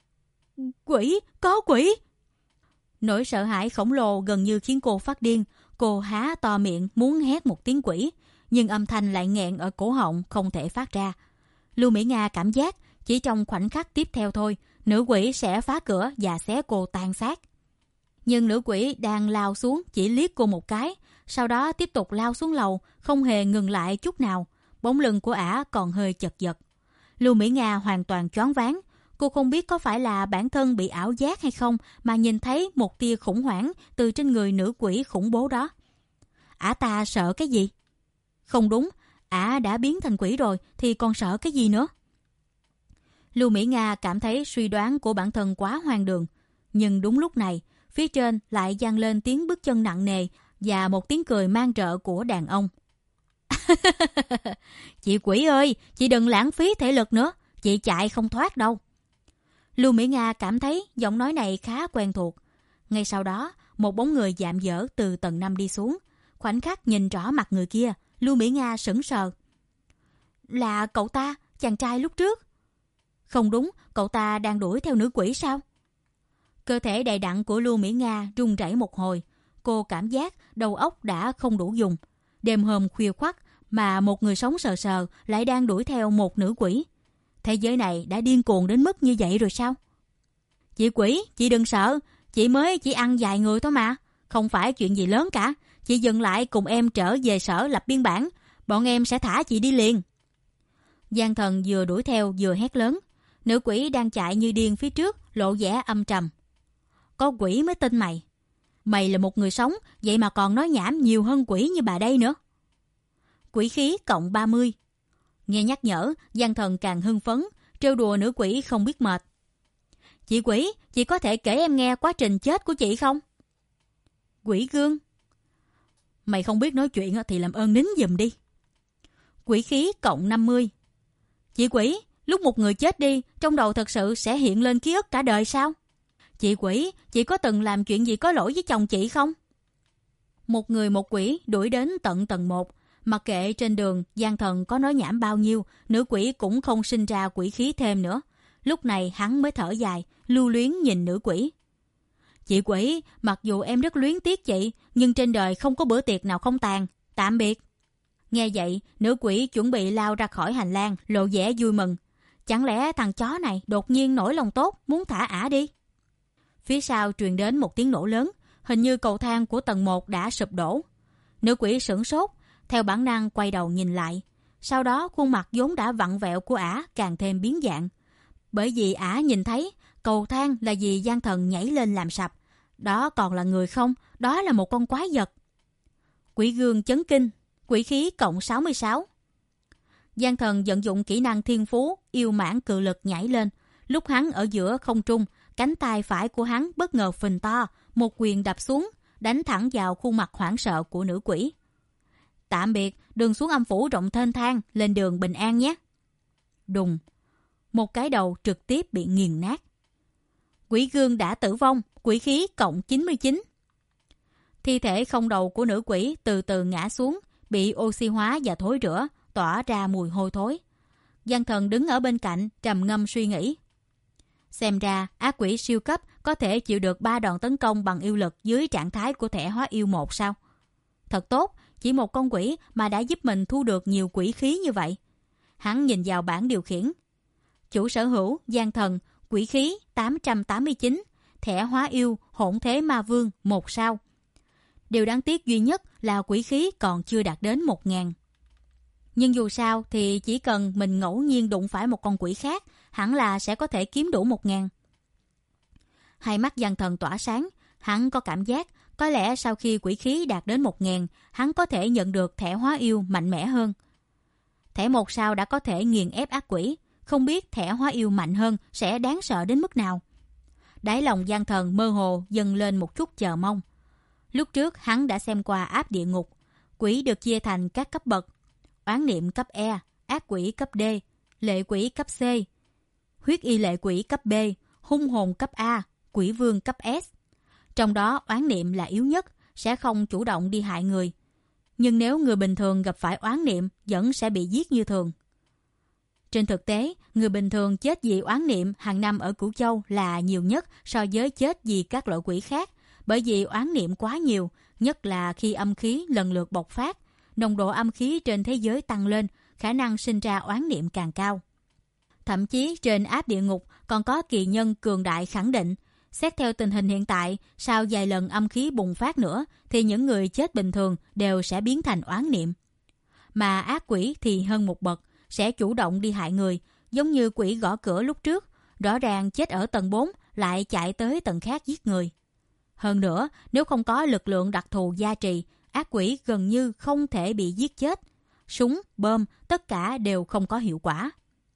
Quỷ, có quỷ! Nỗi sợ hãi khổng lồ gần như khiến cô phát điên. Cô há to miệng muốn hét một tiếng quỷ, nhưng âm thanh lại nghẹn ở cổ họng không thể phát ra. Lưu Mỹ Nga cảm giác chỉ trong khoảnh khắc tiếp theo thôi, nữ quỷ sẽ phá cửa và xé cô tan xác. Nhưng nữ quỷ đang lao xuống chỉ liếc cô một cái, sau đó tiếp tục lao xuống lầu, không hề ngừng lại chút nào. Bóng lưng của ả còn hơi chật vật. Lưu Mỹ Nga hoàn toàn choáng váng. Cô không biết có phải là bản thân bị ảo giác hay không mà nhìn thấy một tia khủng hoảng từ trên người nữ quỷ khủng bố đó. Ả ta sợ cái gì? Không đúng, ả đã biến thành quỷ rồi thì còn sợ cái gì nữa? Lưu Mỹ Nga cảm thấy suy đoán của bản thân quá hoang đường. Nhưng đúng lúc này, phía trên lại vang lên tiếng bước chân nặng nề và một tiếng cười man rợ của đàn ông. Chị quỷ ơi, chị đừng lãng phí thể lực nữa, chị chạy không thoát đâu. Lưu Mỹ Nga cảm thấy giọng nói này khá quen thuộc. Ngay sau đó, một bóng người dạm dở từ tầng năm đi xuống. Khoảnh khắc nhìn rõ mặt người kia, Lưu Mỹ Nga sững sờ. Là cậu ta, chàng trai lúc trước. Không đúng, cậu ta đang đuổi theo nữ quỷ sao? Cơ thể đầy đặn của Lưu Mỹ Nga run rẩy một hồi. Cô cảm giác đầu óc đã không đủ dùng. Đêm hôm khuya khoắt mà một người sống sờ sờ lại đang đuổi theo một nữ quỷ. Thế giới này đã điên cuồng đến mức như vậy rồi sao? Chị quỷ, chị đừng sợ. Chị mới chỉ ăn vài người thôi mà. Không phải chuyện gì lớn cả. Chị dừng lại cùng em trở về sở lập biên bản. Bọn em sẽ thả chị đi liền. Gian Thần vừa đuổi theo vừa hét lớn. Nữ quỷ đang chạy như điên phía trước lộ vẻ âm trầm. Có quỷ mới tin mày. Mày là một người sống, vậy mà còn nói nhảm nhiều hơn quỷ như bà đây nữa. Quỷ khí cộng ba mươi. Nghe nhắc nhở, Giang Thần càng hưng phấn, trêu đùa nữ quỷ không biết mệt. Chị quỷ, chị có thể kể em nghe quá trình chết của chị không? Quỷ gương. Mày không biết nói chuyện thì làm ơn nín giùm đi. Quỷ khí cộng năm mươi. Chị quỷ, lúc một người chết đi, trong đầu thật sự sẽ hiện lên ký ức cả đời sao? Chị quỷ, chị có từng làm chuyện gì có lỗi với chồng chị không? Một người một quỷ đuổi đến tận tầng một. Mặc kệ trên đường Giang Thần có nói nhảm bao nhiêu, nữ quỷ cũng không sinh ra quỷ khí thêm nữa. Lúc này hắn mới thở dài, lưu luyến nhìn nữ quỷ. Chị quỷ, mặc dù em rất luyến tiếc chị, nhưng trên đời không có bữa tiệc nào không tàn. Tạm biệt. Nghe vậy, nữ quỷ chuẩn bị lao ra khỏi hành lang, lộ vẻ vui mừng. Chẳng lẽ thằng chó này đột nhiên nổi lòng tốt, muốn thả ả đi? Phía sau truyền đến một tiếng nổ lớn, hình như cầu thang của tầng một đã sụp đổ. Nữ quỷ sửng sốt, theo bản năng quay đầu nhìn lại. Sau đó khuôn mặt vốn đã vặn vẹo của ả càng thêm biến dạng. Bởi vì ả nhìn thấy cầu thang là vì Giang Thần nhảy lên làm sập. Đó còn là người không, đó là một con quái vật. Quỷ gương chấn kinh, quỷ khí cộng sáu mươi sáu. Giang Thần vận dụng kỹ năng thiên phú yêu mãn cự lực nhảy lên. Lúc hắn ở giữa không trung, cánh tay phải của hắn bất ngờ phình to, một quyền đập xuống, đánh thẳng vào khuôn mặt hoảng sợ của nữ quỷ. Tạm biệt, đường xuống âm phủ rộng thênh thang, lên đường bình an nhé. Đùng, một cái đầu trực tiếp bị nghiền nát. Quỷ gương đã tử vong, quỷ khí cộng chín mươi chín. Thi thể không đầu của nữ quỷ từ từ ngã xuống, bị oxy hóa và thối rữa, tỏa ra mùi hôi thối. Giang Thần đứng ở bên cạnh, trầm ngâm suy nghĩ. Xem ra ác quỷ siêu cấp có thể chịu được ba đòn tấn công bằng yêu lực dưới trạng thái của thẻ hóa yêu một sao? Thật tốt, chỉ một con quỷ mà đã giúp mình thu được nhiều quỷ khí như vậy. Hắn nhìn vào bảng điều khiển. Chủ sở hữu Giang Thần, quỷ khí tám trăm tám mươi chín, thẻ hóa yêu hỗn thế ma vương một sao. Điều đáng tiếc duy nhất là quỷ khí còn chưa đạt đến một ngàn. Nhưng dù sao thì chỉ cần mình ngẫu nhiên đụng phải một con quỷ khác, hẳn là sẽ có thể kiếm đủ một ngàn. Hai mắt Giang Thần tỏa sáng, hắn có cảm giác có lẽ sau khi quỷ khí đạt đến một ngàn, hắn có thể nhận được thẻ hóa yêu mạnh mẽ hơn. Thẻ một sao đã có thể nghiền ép ác quỷ, không biết thẻ hóa yêu mạnh hơn sẽ đáng sợ đến mức nào. Đáy lòng Giang Thần mơ hồ dâng lên một chút chờ mong. Lúc trước hắn đã xem qua áp địa ngục, quỷ được chia thành các cấp bậc: oán niệm cấp E, ác quỷ cấp D, lệ quỷ cấp C, huyết y lệ quỷ cấp B, hung hồn cấp A, quỷ vương cấp S. Trong đó oán niệm là yếu nhất, sẽ không chủ động đi hại người. Nhưng nếu người bình thường gặp phải oán niệm vẫn sẽ bị giết như thường. Trên thực tế, người bình thường chết vì oán niệm hàng năm ở Cửu Châu là nhiều nhất so với chết vì các loại quỷ khác. Bởi vì oán niệm quá nhiều, nhất là khi âm khí lần lượt bộc phát, nồng độ âm khí trên thế giới tăng lên, khả năng sinh ra oán niệm càng cao. Thậm chí trên áp địa ngục còn có kỳ nhân cường đại khẳng định, xét theo tình hình hiện tại, sau vài lần âm khí bùng phát nữa, thì những người chết bình thường đều sẽ biến thành oán niệm. Mà ác quỷ thì hơn một bậc, sẽ chủ động đi hại người, giống như quỷ gõ cửa lúc trước, rõ ràng chết ở tầng bốn lại chạy tới tầng khác giết người. Hơn nữa, nếu không có lực lượng đặc thù gia trì, ác quỷ gần như không thể bị giết chết. Súng, bom, tất cả đều không có hiệu quả.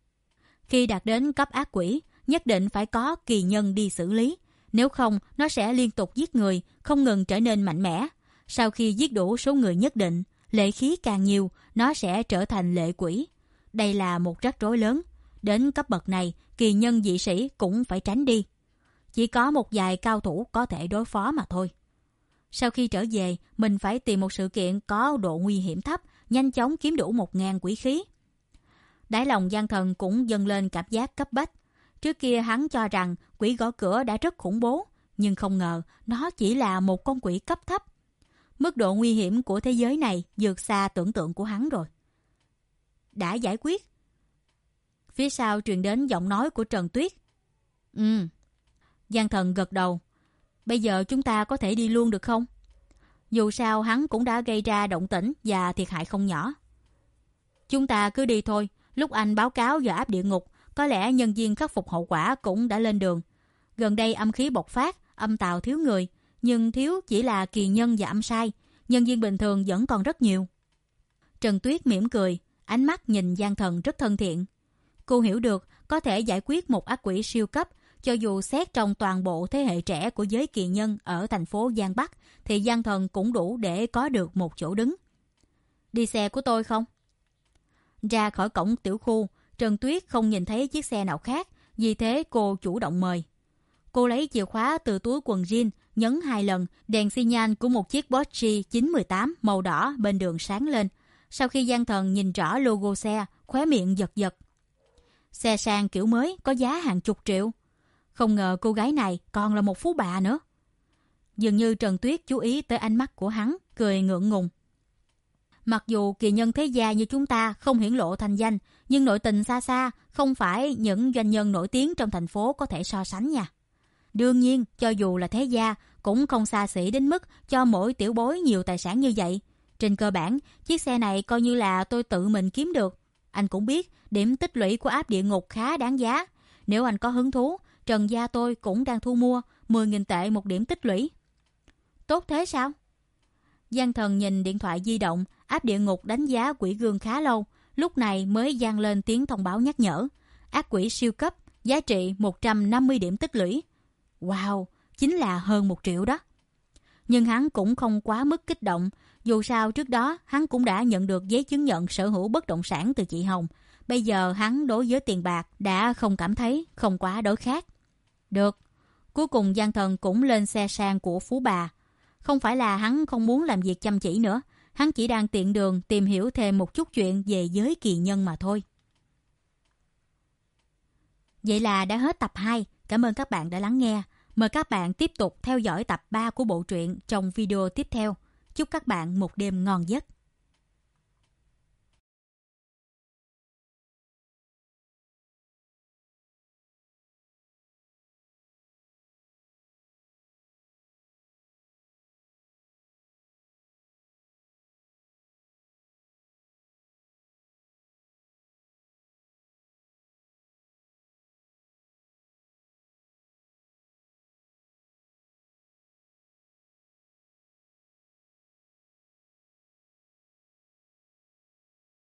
Khi đạt đến cấp ác quỷ, nhất định phải có kỳ nhân đi xử lý. Nếu không, nó sẽ liên tục giết người, không ngừng trở nên mạnh mẽ. Sau khi giết đủ số người nhất định, lệ khí càng nhiều, nó sẽ trở thành lệ quỷ. Đây là một rắc rối lớn. Đến cấp bậc này, kỳ nhân dị sĩ cũng phải tránh đi. Chỉ có một vài cao thủ có thể đối phó mà thôi. Sau khi trở về, mình phải tìm một sự kiện có độ nguy hiểm thấp, nhanh chóng kiếm đủ một ngàn quỷ khí. Đáy lòng Giang Thần cũng dâng lên cảm giác cấp bách. Trước kia hắn cho rằng quỷ gõ cửa đã rất khủng bố, nhưng không ngờ nó chỉ là một con quỷ cấp thấp. Mức độ nguy hiểm của thế giới này vượt xa tưởng tượng của hắn rồi. Đã giải quyết. Phía sau truyền đến giọng nói của Trần Tuyết. Ừ. Giang Thần gật đầu. Bây giờ chúng ta có thể đi luôn được không? Dù sao hắn cũng đã gây ra động tĩnh và thiệt hại không nhỏ. Chúng ta cứ đi thôi. Lúc anh báo cáo giờ áp địa ngục, có lẽ nhân viên khắc phục hậu quả cũng đã lên đường. Gần đây âm khí bộc phát, âm tào thiếu người. Nhưng thiếu chỉ là kỳ nhân và âm sai, nhân viên bình thường vẫn còn rất nhiều. Trần Tuyết mỉm cười, ánh mắt nhìn Giang Thần rất thân thiện. Cô hiểu được có thể giải quyết một ác quỷ siêu cấp, cho dù xét trong toàn bộ thế hệ trẻ của giới kỳ nhân ở thành phố Giang Bắc, thì Giang Thần cũng đủ để có được một chỗ đứng. Đi xe của tôi không? Ra khỏi cổng tiểu khu, Trần Tuyết không nhìn thấy chiếc xe nào khác, vì thế cô chủ động mời. Cô lấy chìa khóa từ túi quần jean, nhấn hai lần, đèn xi nhan của một chiếc Porsche chín một tám màu đỏ bên đường sáng lên. Sau khi Giang Thần nhìn rõ logo xe, khóe miệng giật giật. Xe sang kiểu mới có giá hàng chục triệu. Không ngờ cô gái này còn là một phú bà nữa. Dường như Trần Tuyết chú ý tới ánh mắt của hắn, cười ngượng ngùng. Mặc dù kỳ nhân thế gia như chúng ta không hiển lộ thành danh, nhưng nội tình xa xa không phải những doanh nhân nổi tiếng trong thành phố có thể so sánh nha. Đương nhiên, cho dù là thế gia, cũng không xa xỉ đến mức cho mỗi tiểu bối nhiều tài sản như vậy. Trên cơ bản, chiếc xe này coi như là tôi tự mình kiếm được. Anh cũng biết, điểm tích lũy của áp địa ngục khá đáng giá. Nếu anh có hứng thú, Trần gia tôi cũng đang thu mua mười nghìn tệ một điểm tích lũy. Tốt thế sao? Giang Thần nhìn điện thoại di động, áp địa ngục đánh giá quỷ gương khá lâu, lúc này mới vang lên tiếng thông báo nhắc nhở. Ác quỷ siêu cấp, giá trị một trăm năm mươi điểm tích lũy. Wow, chính là hơn một triệu đó. Nhưng hắn cũng không quá mức kích động, dù sao trước đó hắn cũng đã nhận được giấy chứng nhận sở hữu bất động sản từ chị Hồng. Bây giờ hắn đối với tiền bạc đã không cảm thấy không quá đối khác. Được, cuối cùng Giang Thần cũng lên xe sang của phú bà. Không phải là hắn không muốn làm việc chăm chỉ nữa, hắn chỉ đang tiện đường tìm hiểu thêm một chút chuyện về giới kỳ nhân mà thôi. Vậy là đã hết tập hai. Cảm ơn các bạn đã lắng nghe. Mời các bạn tiếp tục theo dõi tập ba của bộ truyện trong video tiếp theo. Chúc các bạn một đêm ngon giấc.